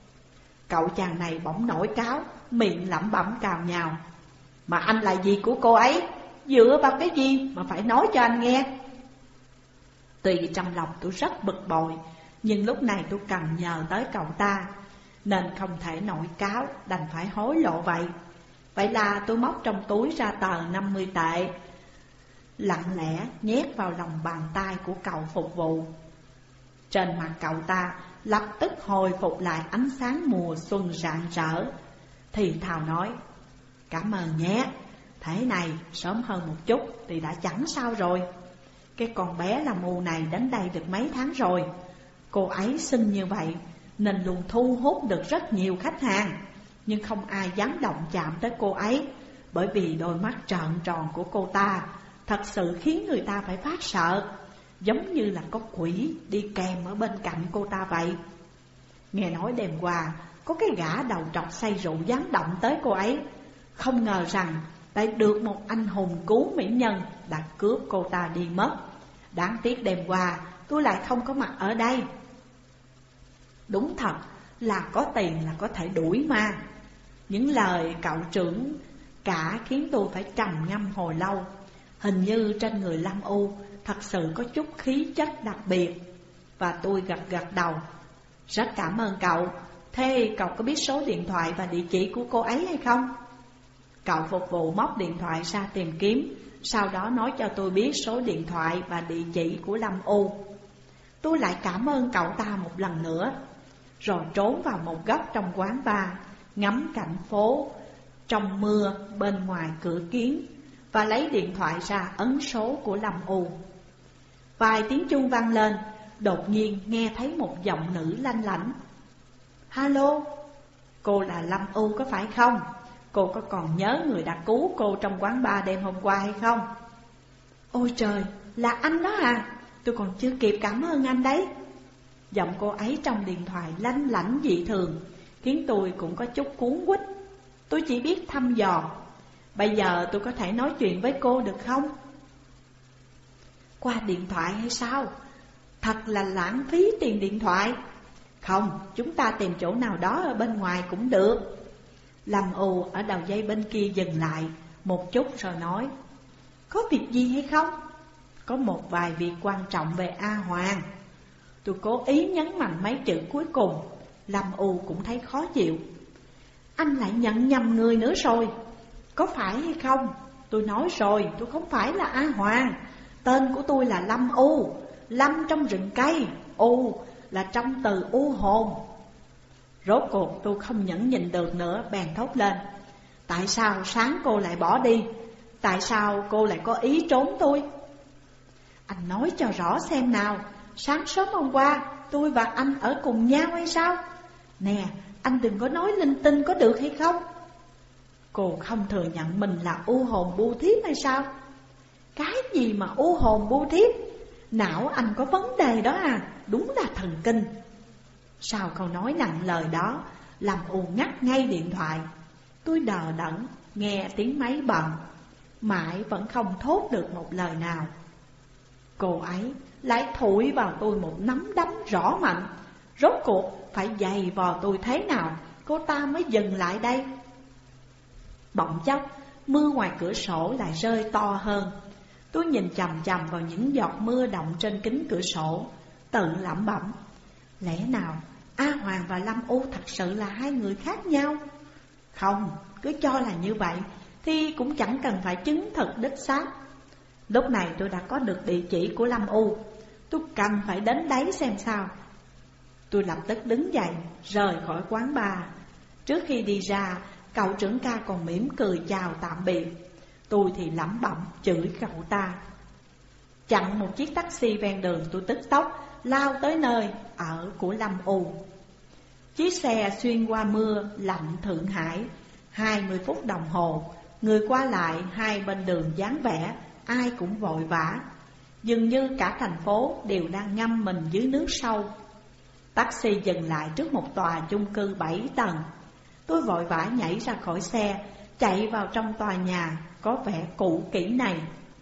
Cậu chàng này bỗng nổi cáo, miệng lẩm bẩm cào nhào: mà anh là gì của cô ấy? Dựa vào cái gì mà phải nói cho anh nghe? Tuy trong lòng tôi rất bực bội, nhưng lúc này tôi cần nhờ tới cậu ta, nên không thể nổi cáo, đành phải hối lộ vậy. Vậy là tôi móc trong túi ra tờ năm mươi tệ, lặng lẽ nhét vào lòng bàn tay của cậu phục vụ. Trên mặt cậu ta lập tức hồi phục lại ánh sáng mùa xuân rạng rỡ, thì thào nói: cảm ơn nhé, thế này sớm hơn một chút thì đã chẳng sao rồi. Cái con bé là mù này đến đây được mấy tháng rồi. Cô ấy xinh như vậy nên luôn thu hút được rất nhiều khách hàng, nhưng không ai dám động chạm tới cô ấy, bởi vì đôi mắt trợn tròn của cô ta thật sự khiến người ta phải phát sợ, giống như là có quỷ đi kèm ở bên cạnh cô ta vậy. Nghe nói đêm qua có cái gã đầu trọc say rượu dám động tới cô ấy, không ngờ rằng lại được một anh hùng cứu mỹ nhân đã cướp cô ta đi mất. Đáng tiếc đêm qua tôi lại không có mặt ở đây. Đúng thật là có tiền là có thể đuổi ma. Những lời cậu trưởng cả khiến tôi phải trầm ngâm hồi lâu. Hình như trên người Lâm U thật sự có chút khí chất đặc biệt. Và tôi gật gật đầu. Rất cảm ơn cậu. Thế cậu có biết số điện thoại và địa chỉ của cô ấy hay không? Cậu phục vụ móc điện thoại ra tìm kiếm, sau đó nói cho tôi biết số điện thoại và địa chỉ của Lâm U. Tôi lại cảm ơn cậu ta một lần nữa, rồi trốn vào một góc trong quán bar, ngắm cảnh phố trong mưa bên ngoài cửa kiến, và lấy điện thoại ra ấn số của Lâm U. Vài tiếng chuông vang lên, đột nhiên nghe thấy một giọng nữ lanh lảnh: Alo, cô là Lâm U có phải không? Cô có còn nhớ người đã cứu cô trong quán bar đêm hôm qua hay không? Ôi trời, là anh đó à? Tôi còn chưa kịp cảm ơn anh đấy. Giọng cô ấy trong điện thoại lanh lảnh dị thường, khiến tôi cũng có chút cuốn quýt. Tôi chỉ biết thăm dò: bây giờ tôi có thể nói chuyện với cô được không? Qua điện thoại hay sao? Thật là lãng phí tiền điện thoại. Không, chúng ta tìm chỗ nào đó ở bên ngoài cũng được. Lâm U ở đầu dây bên kia dừng lại một chút rồi nói: có việc gì hay không? Có một vài việc quan trọng về A Hoàng. Tôi cố ý nhấn mạnh mấy chữ cuối cùng. Lâm U cũng thấy khó chịu. Anh lại nhận nhầm người nữa rồi. Có phải hay không? Tôi nói rồi, tôi không phải là A Hoàng. Tên của tôi là Lâm U. Lâm trong rừng cây, U là trong từ u hồn. Rốt cuộc tôi không nhẫn nhịn được nữa, bèn thốt lên: tại sao sáng cô lại bỏ đi? Tại sao cô lại có ý trốn tôi? Anh nói cho rõ xem nào. Sáng sớm hôm qua tôi và anh ở cùng nhau hay sao? Nè, anh đừng có nói linh tinh có được hay không? Cô không thừa nhận mình là u hồn bu thiếp hay sao? Cái gì mà u hồn bu thiếp? Não anh có vấn đề đó à? Đúng là thần kinh. Sau câu nói nặng lời đó, Lâm U ngắt ngay điện thoại. Tôi đờ đẫn nghe tiếng máy bận, mãi vẫn không thốt được một lời nào. Cô ấy lại thổi vào tôi một nắm đấm rõ mạnh. Rốt cuộc phải giày vò tôi thế nào cô ta mới dừng lại đây? Bỗng chốc mưa ngoài cửa sổ lại rơi to hơn. Tôi nhìn chằm chằm vào những giọt mưa đọng trên kính cửa sổ, tự lẩm bẩm: lẽ nào A Hoàng và Lâm U thật sự là hai người khác nhau? Không, cứ cho là như vậy thì cũng chẳng cần phải chứng thực đích xác. Lúc này tôi đã có được địa chỉ của Lâm U. Tôi cần phải đến đấy xem sao. Tôi lập tức đứng dậy rời khỏi quán bar. Trước khi đi ra, cậu trưởng ca còn mỉm cười chào tạm biệt. Tôi thì lẩm bẩm chửi cậu ta. Chặn một chiếc taxi ven đường, tôi tức tốc lao tới nơi ở của Lâm U. Chiếc xe xuyên qua mưa lạnh Thượng Hải. Hai mươi phút đồng hồ, người qua lại hai bên đường dáng vẻ ai cũng vội vã, dường như cả thành phố đều đang ngâm mình dưới nước sâu. Taxi dừng lại trước một tòa chung cư bảy tầng. Tôi vội vã nhảy ra khỏi xe, chạy vào trong tòa nhà có vẻ cũ kỹ này.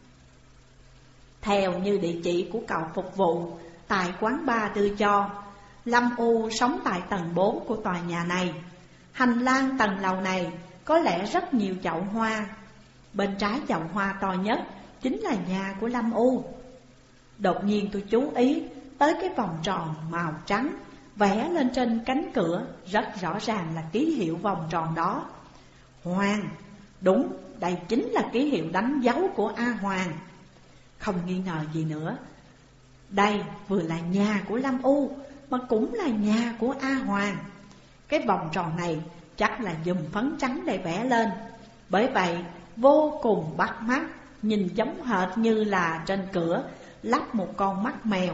Theo như địa chỉ của cậu phục vụ tại quán bar đưa cho, Lâm U sống tại tầng bốn của tòa nhà này. Hành lang tầng lầu này có lẽ rất nhiều chậu hoa. Bên trái chậu hoa to nhất chính là nhà của Lâm U. Đột nhiên tôi chú ý tới cái vòng tròn màu trắng vẽ lên trên cánh cửa, rất rõ ràng là ký hiệu vòng tròn đó: Hoàng, Đúng, đây chính là ký hiệu đánh dấu của A Hoàng. Không nghi ngờ gì nữa, đây vừa là nhà của Lâm U mà cũng là nhà của A Hoàng. Cái vòng tròn này chắc là dùng phấn trắng để vẽ lên, bởi vậy vô cùng bắt mắt, nhìn giống hệt như là trên cửa lắp một con mắt mèo.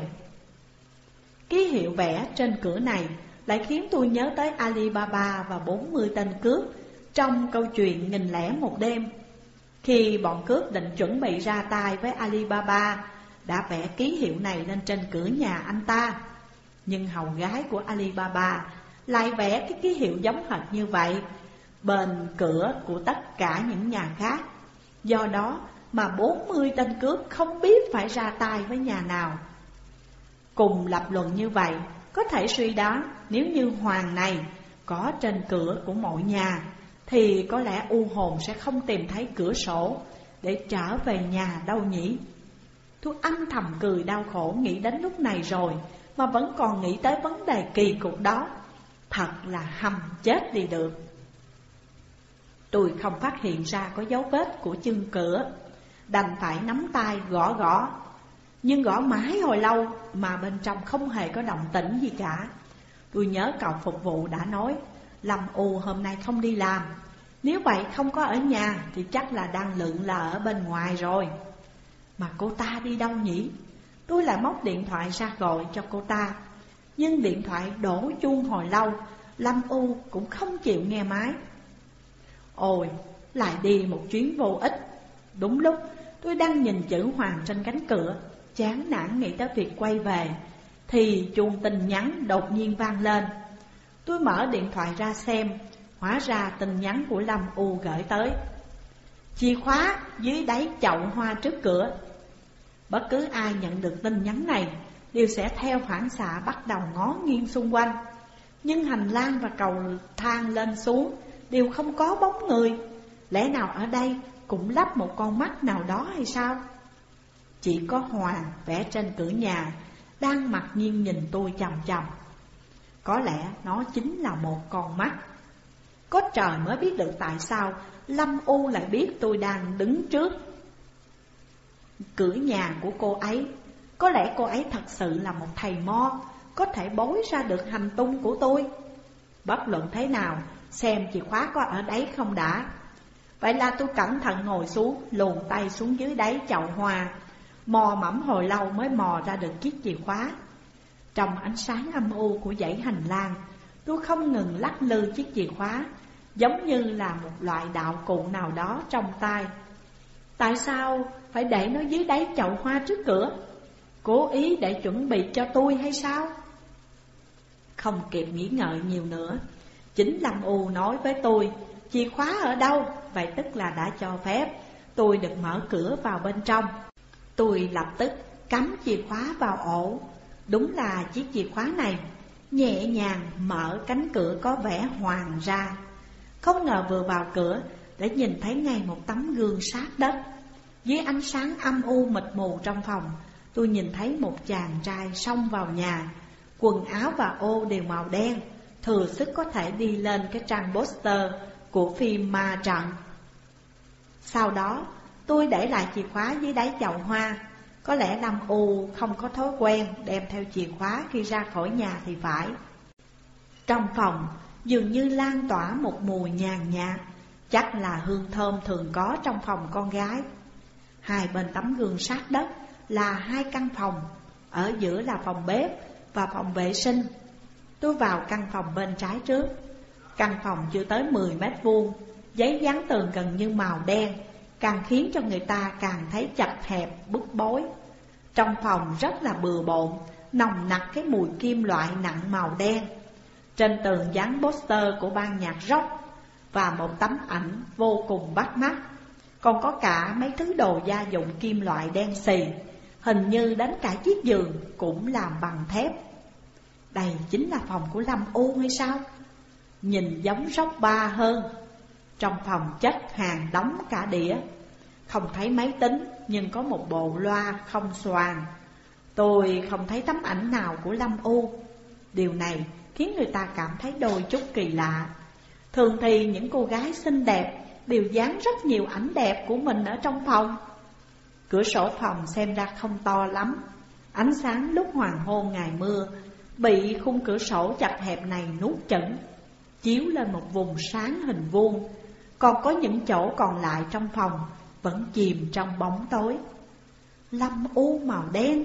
Ký hiệu vẽ trên cửa này lại khiến tôi nhớ tới Alibaba và bốn mươi tên cướp trong câu chuyện Nghìn Lẻ Một Đêm. Khi bọn cướp định chuẩn bị ra tay với Alibaba, đã vẽ ký hiệu này lên trên cửa nhà anh ta. Nhưng hầu gái của Alibaba lại vẽ cái ký hiệu giống hệt như vậy bên cửa của tất cả những nhà khác. Do đó mà bốn mươi tên cướp không biết phải ra tay với nhà nào. Cùng lập luận như vậy, có thể suy đoán nếu như Hoàng này có trên cửa của mọi nhà, thì có lẽ u hồn sẽ không tìm thấy cửa sổ để trở về nhà đâu nhỉ. Tôi âm thầm cười đau khổ nghĩ đến lúc này rồi mà vẫn còn nghĩ tới vấn đề kỳ cục đó. Thật là hầm chết đi được. Tôi không phát hiện ra có dấu vết của chân cửa, đành phải nắm tay gõ gõ. Nhưng gõ mãi hồi lâu mà bên trong không hề có động tĩnh gì cả. Tôi nhớ cậu phục vụ đã nói Lâm U hôm nay không đi làm. Nếu vậy không có ở nhà thì chắc là đang lượn lờ ở bên ngoài rồi. Mà cô ta đi đâu nhỉ? Tôi lại móc điện thoại ra gọi cho cô ta, nhưng điện thoại đổ chuông hồi lâu, Lâm U cũng không chịu nghe máy. Ôi, lại đi một chuyến vô ích. Đúng lúc tôi đang nhìn chữ Hoàng trên cánh cửa, chán nản nghĩ tới việc quay về, thì chuông tin nhắn đột nhiên vang lên. Tôi mở điện thoại ra xem, hóa ra tin nhắn của Lâm U gửi tới: chìa khóa dưới đáy chậu hoa trước cửa. Bất cứ ai nhận được tin nhắn này đều sẽ theo phản xạ bắt đầu ngó nghiêng xung quanh. Nhưng hành lang và cầu thang lên xuống đều không có bóng người. Lẽ nào ở đây cũng lắp một con mắt nào đó hay sao? Chỉ có Hoàng vẽ trên cửa nhà đang mặc nhiên nhìn tôi chằm chằm. Có lẽ nó chính là một con mắt. Có trời mới biết được tại sao Lâm U lại biết tôi đang đứng trước cửa nhà của cô ấy. Có lẽ cô ấy thật sự là một thầy mo, có thể bối ra được hành tung của tôi. Bất luận thế nào, xem chìa khóa có ở đấy không đã. Vậy là tôi cẩn thận ngồi xuống, luồn tay xuống dưới đáy chậu hoa, mò mẫm hồi lâu mới mò ra được chiếc chìa khóa. Trong ánh sáng âm u của dãy hành lang, tôi không ngừng lắc lư chiếc chìa khóa, giống như là một loại đạo cụ nào đó trong tay. Tại sao phải để nó dưới đáy chậu hoa trước cửa? Cố ý để chuẩn bị cho tôi hay sao? Không kịp nghĩ ngợi nhiều nữa, chính Lâm U nói với tôi chìa khóa ở đâu, vậy tức là đã cho phép tôi được mở cửa vào bên trong. Tôi lập tức cắm chìa khóa vào ổ. Đúng là chiếc chìa khóa này nhẹ nhàng mở cánh cửa có vẻ Hoàng ra. Không ngờ vừa vào cửa đã nhìn thấy ngay một tấm gương sát đất. Dưới ánh sáng âm u mịt mù trong phòng, tôi nhìn thấy một chàng trai xông vào nhà. Quần áo và ô đều màu đen, thừa sức có thể đi lên cái trang poster của phim ma trận. Sau đó tôi để lại chìa khóa dưới đáy chậu hoa. Có lẽ Lâm U không có thói quen đem theo chìa khóa khi ra khỏi nhà thì phải. Trong phòng dường như lan tỏa một mùi nhàn nhạt, chắc là hương thơm thường có trong phòng con gái. Hai bên tấm gương sát đất là hai căn phòng, ở giữa là phòng bếp và phòng vệ sinh. Tôi vào căn phòng bên trái trước. Căn phòng chưa tới mười mét vuông, giấy dán tường gần như màu đen, càng khiến cho người ta càng thấy chật hẹp, bức bối. Trong phòng rất là bừa bộn, nồng nặc cái mùi kim loại nặng màu đen. Trên tường dán poster của ban nhạc rock và một tấm ảnh vô cùng bắt mắt. Còn có cả mấy thứ đồ gia dụng kim loại đen xì, hình như đến cả chiếc giường cũng làm bằng thép. Đây chính là phòng của Lâm U hay sao? Nhìn giống rock bar hơn. Trong phòng chất hàng đóng cả đĩa. Không thấy máy tính, nhưng có một bộ loa không xoàn. Tôi không thấy tấm ảnh nào của Lâm U. Điều này khiến người ta cảm thấy đôi chút kỳ lạ. Thường thì những cô gái xinh đẹp đều dán rất nhiều ảnh đẹp của mình ở trong phòng. Cửa sổ phòng xem ra không to lắm, ánh sáng lúc hoàng hôn ngày mưa bị khung cửa sổ chặt hẹp này nuốt chửng, chiếu lên một vùng sáng hình vuông. Còn có những chỗ còn lại trong phòng vẫn chìm trong bóng tối. Lâm u màu đen.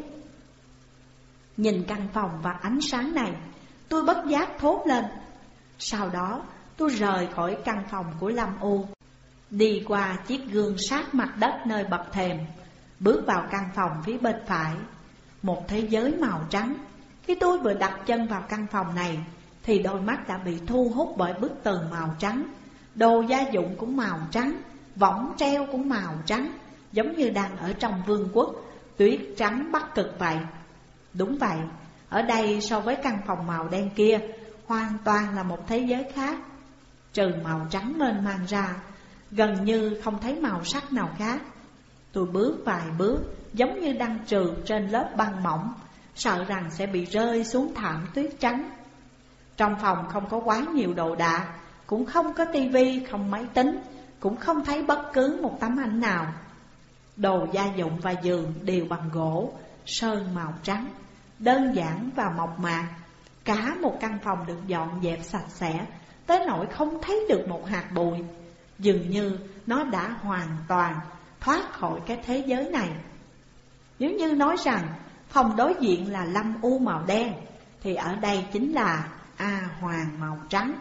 Nhìn căn phòng và ánh sáng này, tôi bất giác thốt lên. Sau đó tôi rời khỏi căn phòng của Lâm u, đi qua chiếc gương sát mặt đất nơi bậc thềm, bước vào căn phòng phía bên phải. Một thế giới màu trắng. Khi tôi vừa đặt chân vào căn phòng này thì đôi mắt đã bị thu hút bởi bức tường màu trắng. Đồ gia dụng cũng màu trắng, võng treo cũng màu trắng, giống như đang ở trong vương quốc tuyết trắng Bắc Cực vậy. Đúng vậy, ở đây so với căn phòng màu đen kia hoàn toàn là một thế giới khác. Trừ màu trắng mênh mang ra, gần như không thấy màu sắc nào khác. Tôi bước vài bước giống như đang trượt trên lớp băng mỏng, sợ rằng sẽ bị rơi xuống thảm tuyết trắng. Trong phòng không có quá nhiều đồ đạc, cũng không có tivi, không máy tính, cũng không thấy bất cứ một tấm ảnh nào. Đồ gia dụng và giường đều bằng gỗ, sơn màu trắng, đơn giản và mộc mạc. Cả một căn phòng được dọn dẹp sạch sẽ, tới nỗi không thấy được một hạt bụi. Dường như nó đã hoàn toàn thoát khỏi cái thế giới này. Nếu như nói rằng phòng đối diện là Lâm u màu đen, thì ở đây chính là A Hoàng màu trắng.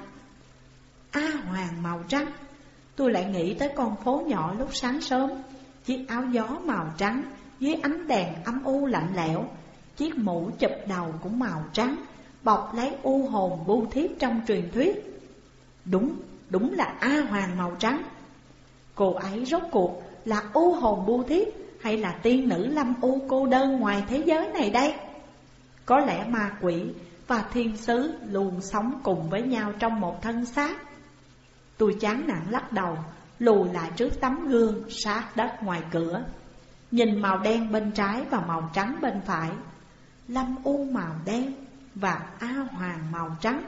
A Hoàng màu trắng. Tôi lại nghĩ tới con phố nhỏ lúc sáng sớm, chiếc áo gió màu trắng dưới ánh đèn âm u lạnh lẽo, chiếc mũ chụp đầu cũng màu trắng, bọc lấy u hồn bu thiếp trong truyền thuyết. Đúng, đúng là A Hoàng màu trắng. Cô ấy rốt cuộc là u hồn bu thiếp hay là tiên nữ Lâm u cô đơn ngoài thế giới này đây? Có lẽ ma quỷ và thiên sứ luôn sống cùng với nhau trong một thân xác. Tôi chán nản lắc đầu, lùi lại trước tấm gương sát đất ngoài cửa, nhìn màu đen bên trái và màu trắng bên phải. Lâm u màu đen và A Hoàng màu trắng.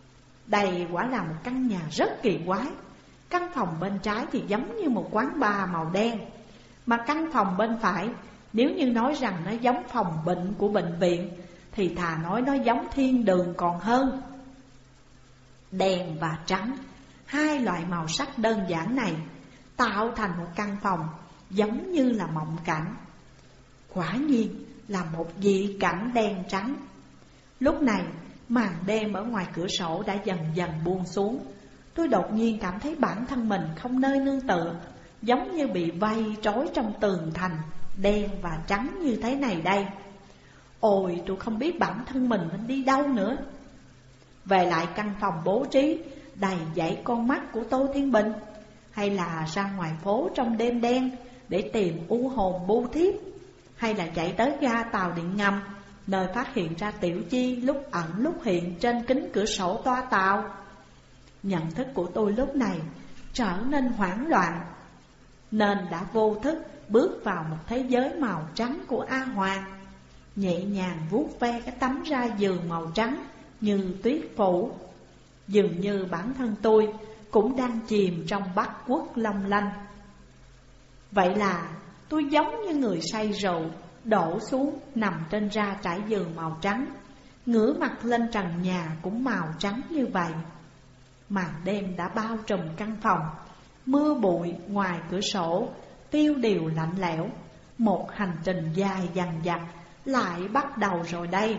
Đây quả là một căn nhà rất kỳ quái. Căn phòng bên trái thì giống như một quán bar màu đen, mà căn phòng bên phải, nếu như nói rằng nó giống phòng bệnh của bệnh viện, thì thà nói nó giống thiên đường còn hơn. Đen và trắng, hai loại màu sắc đơn giản này tạo thành một căn phòng giống như là mộng cảnh. Quả nhiên là một dị cảnh đen trắng. Lúc này màn đêm ở ngoài cửa sổ đã dần dần buông xuống. Tôi đột nhiên cảm thấy bản thân mình không nơi nương tựa, giống như bị vây trói trong tường thành đen và trắng như thế này đây. Ôi, tôi không biết bản thân mình nên đi đâu nữa. Về lại căn phòng bố trí đầy dãy con mắt của Tô Thiên Bình, hay là ra ngoài phố trong đêm đen để tìm u hồn bu thiếp, hay là chạy tới ga tàu điện ngầm, nơi phát hiện ra Tiểu Chi lúc ẩn lúc hiện trên kính cửa sổ toa tàu. Nhận thức của tôi lúc này trở nên hoảng loạn, nên đã vô thức bước vào một thế giới màu trắng của A Hoàng, nhẹ nhàng vuốt ve cái tấm ra giường màu trắng như tuyết phủ. Dường như bản thân tôi cũng đang chìm trong Bắc Quốc long lanh. Vậy là tôi giống như người say rượu, đổ xuống nằm trên ra trải giường màu trắng, ngửa mặt lên trần nhà cũng màu trắng như vậy. Màn đêm đã bao trùm căn phòng, mưa bụi ngoài cửa sổ tiêu điều lạnh lẽo. Một hành trình dài dằng dặc lại bắt đầu rồi đây.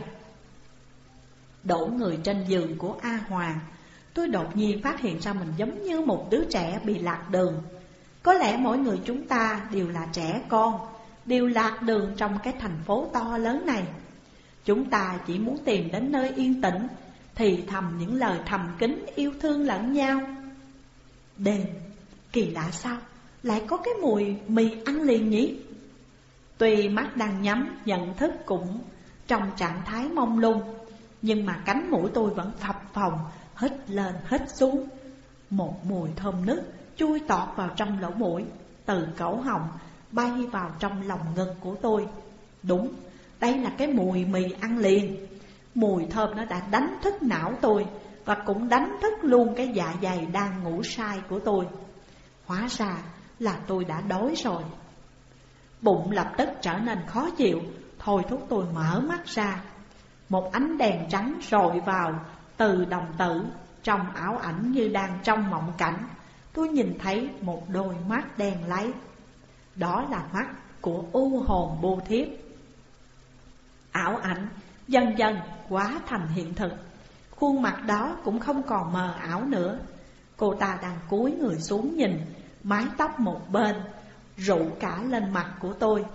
Đổ người trên giường của A Hoàng, tôi đột nhiên phát hiện ra mình giống như một đứa trẻ bị lạc đường. Có lẽ mỗi người chúng ta đều là trẻ con, đều lạc đường trong cái thành phố to lớn này. Chúng ta chỉ muốn tìm đến nơi yên tĩnh, thì thầm những lời thầm kín yêu thương lẫn nhau. Đêm, kỳ lạ sao, lại có cái mùi mì ăn liền nhỉ? Tuy mắt đang nhắm, nhận thức cũng trong trạng thái mông lung, nhưng mà cánh mũi tôi vẫn phập phồng, hít lên hít xuống. Một mùi thơm nức chui tọt vào trong lỗ mũi, từ cổ họng bay vào trong lòng ngực của tôi. Đúng, đây là cái mùi mì ăn liền. Mùi thơm nó đã đánh thức não tôi, và cũng đánh thức luôn cái dạ dày đang ngủ say của tôi. Hóa ra là tôi đã đói rồi. Bụng lập tức trở nên khó chịu, thôi thúc tôi mở mắt ra. Một ánh đèn trắng rọi vào từ đồng tử, trong ảo ảnh như đang trong mộng cảnh. Tôi nhìn thấy một đôi mắt đen láy. Đó là mắt của u hồn Bu Thiếp. Ảo ảnh dần dần hóa thành hiện thực. Khuôn mặt đó cũng không còn mờ ảo nữa. Cô ta đang cúi người xuống nhìn, mái tóc một bên rụ cả lên mặt của tôi.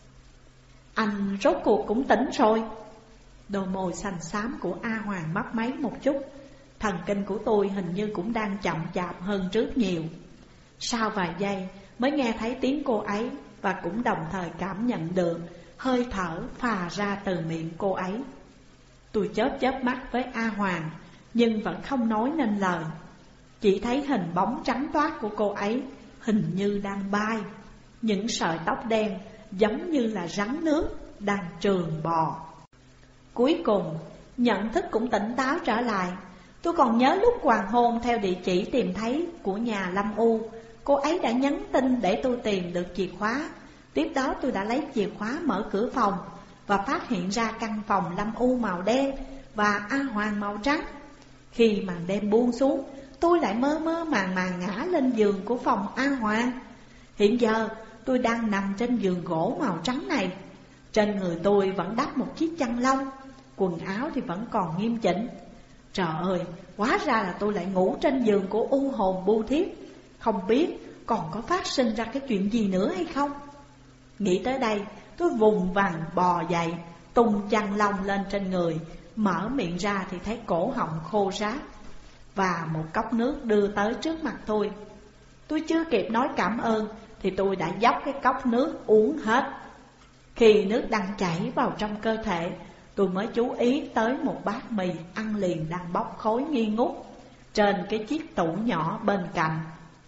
Anh rốt cuộc cũng tỉnh rồi. Đôi môi xanh xám của A Hoàng mấp máy một chút. Thần kinh của tôi hình như cũng đang chậm chạp hơn trước nhiều. Sau vài giây mới nghe thấy tiếng cô ấy, và cũng đồng thời cảm nhận được hơi thở phà ra từ miệng cô ấy. Tôi chớp chớp mắt với A Hoàng, nhưng vẫn không nói nên lời. Chỉ thấy hình bóng trắng toát của cô ấy hình như đang bay. Những sợi tóc đen giống như là rắn nước đang trườn bò. Cuối cùng nhận thức cũng tỉnh táo trở lại. Tôi còn nhớ lúc hoàng hôn theo địa chỉ tìm thấy của nhà Lâm U, cô ấy đã nhắn tin để tôi tìm được chìa khóa. Tiếp đó tôi đã lấy chìa khóa mở cửa phòng và phát hiện ra căn phòng Lâm U màu đen và A Hoàng màu trắng. Khi màn đêm buông xuống, tôi lại mơ mơ màng màng ngã lên giường của phòng A Hoàng. Hiện giờ tôi đang nằm trên giường gỗ màu trắng này. Trên người tôi vẫn đắp một chiếc chăn lông, quần áo thì vẫn còn nghiêm chỉnh. Trời ơi, hóa ra là tôi lại ngủ trên giường của u hồn Bu Thiếp. Không biết còn có phát sinh ra cái chuyện gì nữa hay không. Nghĩ tới đây, tôi vùng vằng bò dậy, tung chăn lông lên trên người. Mở miệng ra thì thấy cổ họng khô ráp, và một cốc nước đưa tới trước mặt tôi. Tôi chưa kịp nói cảm ơn thì tôi đã dốc cái cốc nước uống hết. Khi nước đang chảy vào trong cơ thể, tôi mới chú ý tới một bát mì ăn liền đang bốc khói nghi ngút trên cái chiếc tủ nhỏ bên cạnh.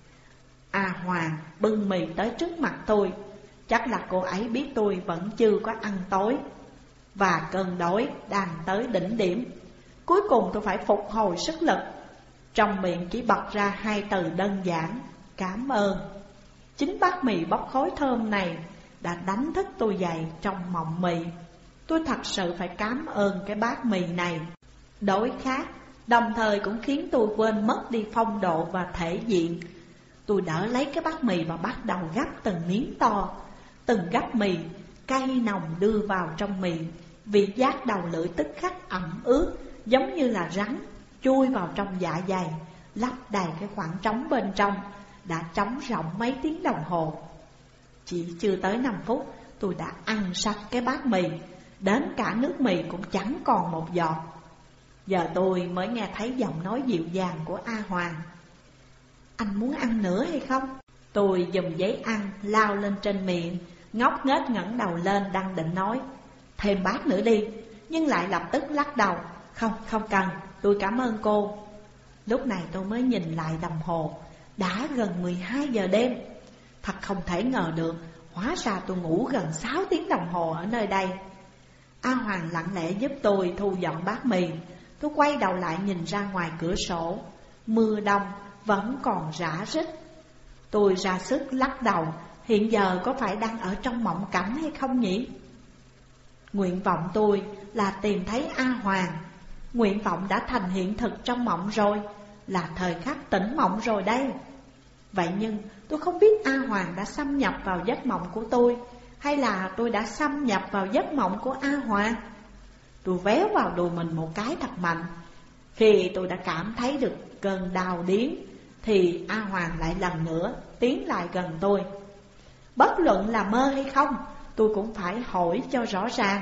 A Hoàng bưng mì tới trước mặt tôi. Chắc là cô ấy biết tôi vẫn chưa có ăn tối, và cơn đói đang tới đỉnh điểm. Cuối cùng tôi phải phục hồi sức lực. Trong miệng chỉ bật ra hai từ đơn giản: cảm ơn. Chính bát mì bốc khói thơm này đã đánh thức tôi dậy trong mộng mị. Tôi thật sự phải cảm ơn cái bát mì này. Đói khát đồng thời cũng khiến tôi quên mất đi phong độ và thể diện. Tôi đỡ lấy cái bát mì và bắt đầu gắp từng miếng to. Từng gắp mì, cay nồng đưa vào trong miệng. Vị giác đầu lưỡi tức khắc ẩm ướt, giống như là rắn chui vào trong dạ dày, lấp đầy cái khoảng trống bên trong. Đã trống rỗng mấy tiếng đồng hồ. Chỉ chưa tới năm phút, tôi đã ăn sạch cái bát mì, đến cả nước mì cũng chẳng còn một giọt. Giờ tôi mới nghe thấy giọng nói dịu dàng của A Hoàng: anh muốn ăn nữa hay không? Tôi dùng giấy ăn lao lên trên miệng, ngốc nghếch ngẩng đầu lên đang định nói thêm bát nữa đi, nhưng lại lập tức lắc đầu: Không, không cần, tôi cảm ơn cô. Lúc này tôi mới nhìn lại đồng hồ, đã gần mười hai giờ đêm. Thật không thể ngờ được, hóa ra tôi ngủ gần sáu tiếng đồng hồ ở nơi đây. A Hoàng lặng lẽ giúp tôi thu dọn bát mì. Tôi quay đầu lại nhìn ra ngoài cửa sổ. Mưa đông vẫn còn rã rít. Tôi ra sức lắc đầu, hiện giờ có phải đang ở trong mộng cảnh hay không nhỉ? Nguyện vọng tôi là tìm thấy A Hoàng. Nguyện vọng đã thành hiện thực trong mộng rồi, là thời khắc tỉnh mộng rồi đây. Vậy nhưng tôi không biết A Hoàng đã xâm nhập vào giấc mộng của tôi, hay là tôi đã xâm nhập vào giấc mộng của A Hoàng. Tôi véo vào đùi mình một cái thật mạnh. Khi tôi đã cảm thấy được cơn đau điếng, thì A Hoàng lại lần nữa tiến lại gần tôi. Bất luận là mơ hay không, tôi cũng phải hỏi cho rõ ràng.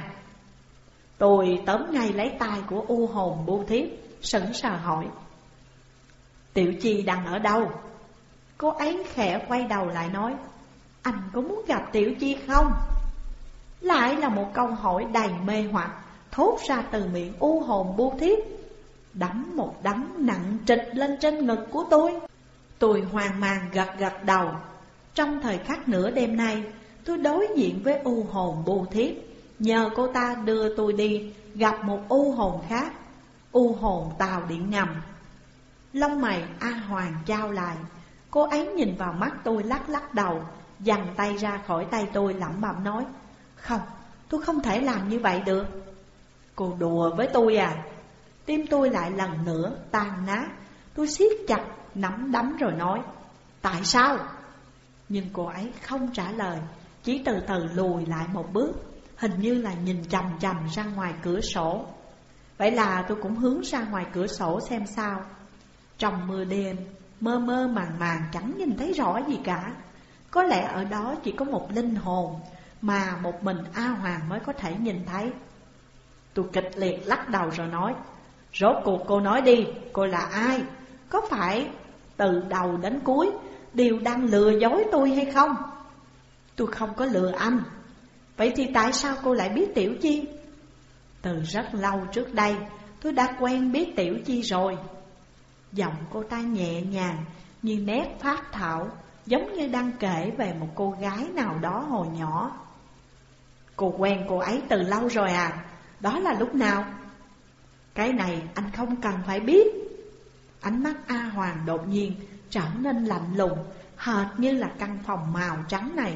Tôi tóm ngay lấy tay của u hồn Bu Thiếp, sững sờ hỏi: Tiểu Chi đang ở đâu? Cô ấy khẽ quay đầu lại nói: Anh có muốn gặp Tiểu Chi không? Lại là một câu hỏi đầy mê hoặc thốt ra từ miệng u hồn Bu Thiếp, đấm một đấm nặng trịch lên trên ngực của tôi. Tôi hoang mang gật gật đầu. Trong thời khắc nửa đêm nay, tôi đối diện với u hồn Bu Thiếp, nhờ cô ta đưa tôi đi gặp một u hồn khác, u hồn tàu điện ngầm. Lông mày A Hoàng trao lại, Cô ấy nhìn vào mắt tôi lắc lắc đầu, giằng tay ra khỏi tay tôi lẩm bẩm nói: Không, tôi không thể làm như vậy được. Cô đùa với tôi à? Tim tôi lại lần nữa tan nát. Tôi siết chặt nắm đấm rồi nói: Tại sao? Nhưng cô ấy không trả lời, chỉ từ từ lùi lại một bước, hình như là nhìn chằm chằm ra ngoài cửa sổ. Vậy là tôi cũng hướng ra ngoài cửa sổ xem sao. Trong mưa đêm, mơ mơ màng màng chẳng nhìn thấy rõ gì cả. Có lẽ ở đó chỉ có một linh hồn mà một mình A Hoàng mới có thể nhìn thấy. Tôi kịch liệt lắc đầu rồi nói: Rốt cuộc cô nói đi, cô là ai? Có phải từ đầu đến cuối đều đang lừa dối tôi hay không? Tôi không có lừa anh. Vậy thì tại sao cô lại biết Tiểu Chi? Từ rất lâu trước đây tôi đã quen biết Tiểu Chi rồi. Giọng cô ta nhẹ nhàng như nét phác thảo, giống như đang kể về một cô gái nào đó hồi nhỏ. Cô quen cô ấy từ lâu rồi à? Đó là lúc nào? Cái này anh không cần phải biết. Ánh mắt A Hoàng đột nhiên trở nên lạnh lùng, hệt như là căn phòng màu trắng này.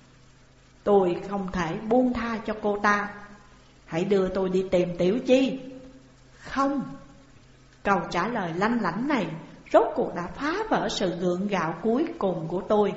Tôi không thể buông tha cho cô ta. Hãy đưa tôi đi tìm Tiểu Chi. Không. Câu trả lời lanh lảnh này rốt cuộc đã phá vỡ sự gượng gạo cuối cùng của tôi.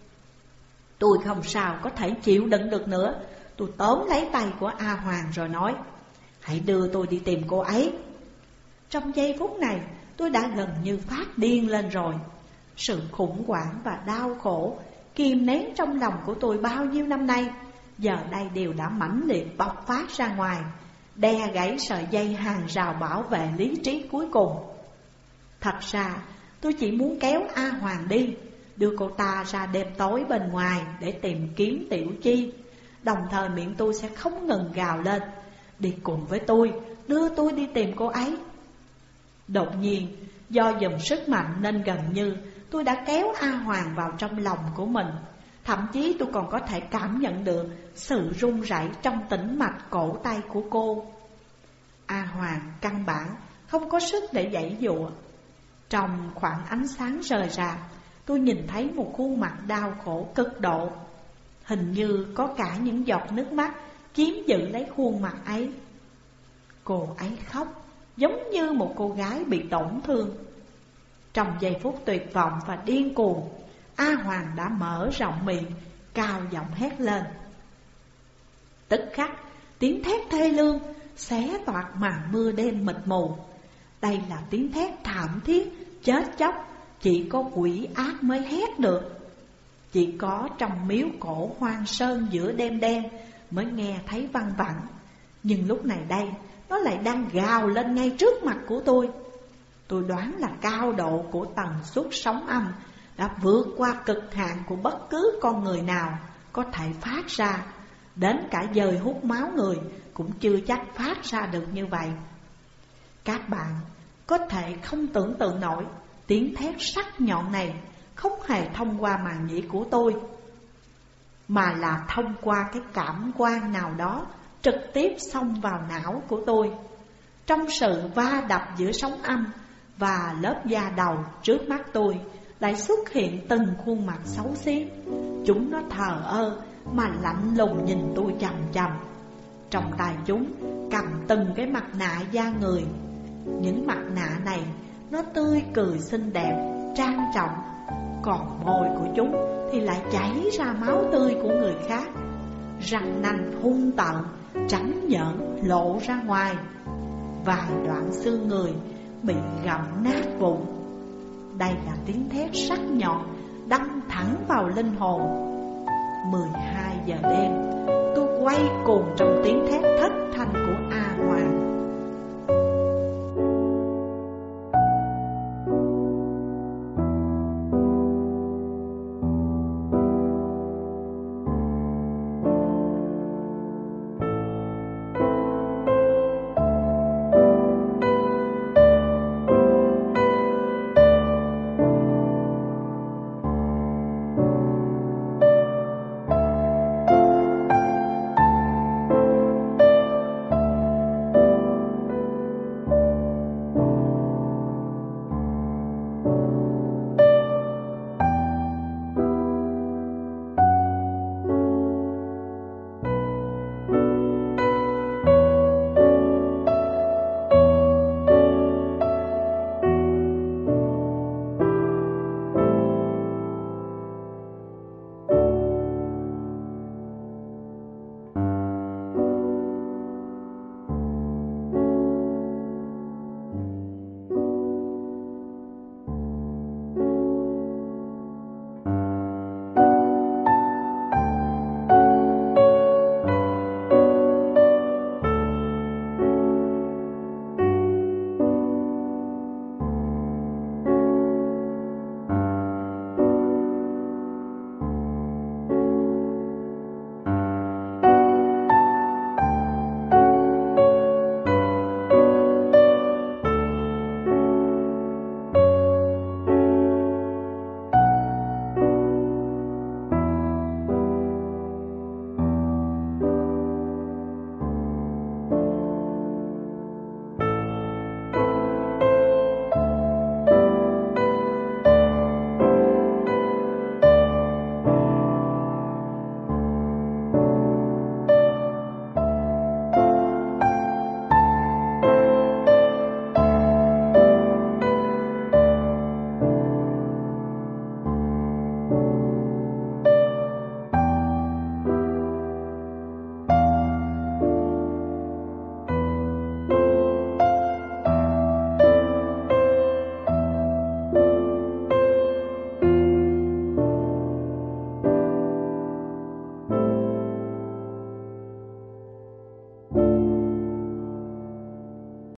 Tôi không sao có thể chịu đựng được nữa. Tôi tóm lấy tay của A Hoàng rồi nói: Hãy đưa tôi đi tìm cô ấy. Trong giây phút này tôi đã gần như phát điên lên rồi. Sự khủng hoảng và đau khổ kìm nén trong lòng của tôi bao nhiêu năm nay giờ đây đều đã mãnh liệt bộc phát ra ngoài, đè gãy sợi dây hàng rào bảo vệ lý trí cuối cùng. Thật ra tôi chỉ muốn kéo A Hoàng đi, đưa cô ta ra đêm tối bên ngoài để tìm kiếm Tiểu Chi. Đồng thời miệng tôi sẽ không ngừng gào lên: Đi cùng với tôi, đưa tôi đi tìm cô ấy. Đột nhiên, do dùm sức mạnh nên gần như tôi đã kéo A Hoàng vào trong lòng của mình. Thậm chí tôi còn có thể cảm nhận được sự run rẩy trong tĩnh mạch cổ tay của cô. A Hoàng căn bản không có sức để giãy giụa. Trong khoảng ánh sáng rời rạc, tôi nhìn thấy một khuôn mặt đau khổ cực độ. Hình như có cả những giọt nước mắt chiếm giữ lấy khuôn mặt ấy. Cô ấy khóc giống như một cô gái bị tổn thương. Trong giây phút tuyệt vọng và điên cuồng, A Hoàng đã mở rộng miệng, cao giọng hét lên. Tức khắc, tiếng thét thê lương xé toạc màn mưa đêm mịt mù. Đây là tiếng thét thảm thiết, chết chóc, chỉ có quỷ ác mới hét được. Chỉ có trong miếu cổ hoang sơn giữa đêm đen mới nghe thấy văng vẳng. Nhưng lúc này đây, nó lại đang gào lên ngay trước mặt của tôi. Tôi đoán là cao độ của tần suất sóng âm đã vượt qua cực hạn của bất cứ con người nào có thể phát ra. Đến cả dời hút máu người cũng chưa chắc phát ra được như vậy. Các bạn có thể không tưởng tượng nổi, tiếng thét sắc nhọn này không hề thông qua màng nhĩ của tôi, mà là thông qua cái cảm quan nào đó trực tiếp xông vào não của tôi. Trong sự va đập giữa sóng âm và lớp da đầu trước mắt tôi lại xuất hiện từng khuôn mặt xấu xí. Chúng nó thờ ơ mà lạnh lùng nhìn tôi chằm chằm. Trong tay chúng cầm từng cái mặt nạ da người. Những mặt nạ này nó tươi cười xinh đẹp, trang trọng, còn môi của chúng thì lại chảy ra máu tươi của người khác. Răng nanh hung tợn, trắng nhợn lộ ra ngoài. Vài đoạn xương người bị gặm nát vụn. Đây là tiếng thét sắc nhọn đâm thẳng vào linh hồn. Mười hai giờ đêm, tôi quay cuồng trong tiếng thét thất thanh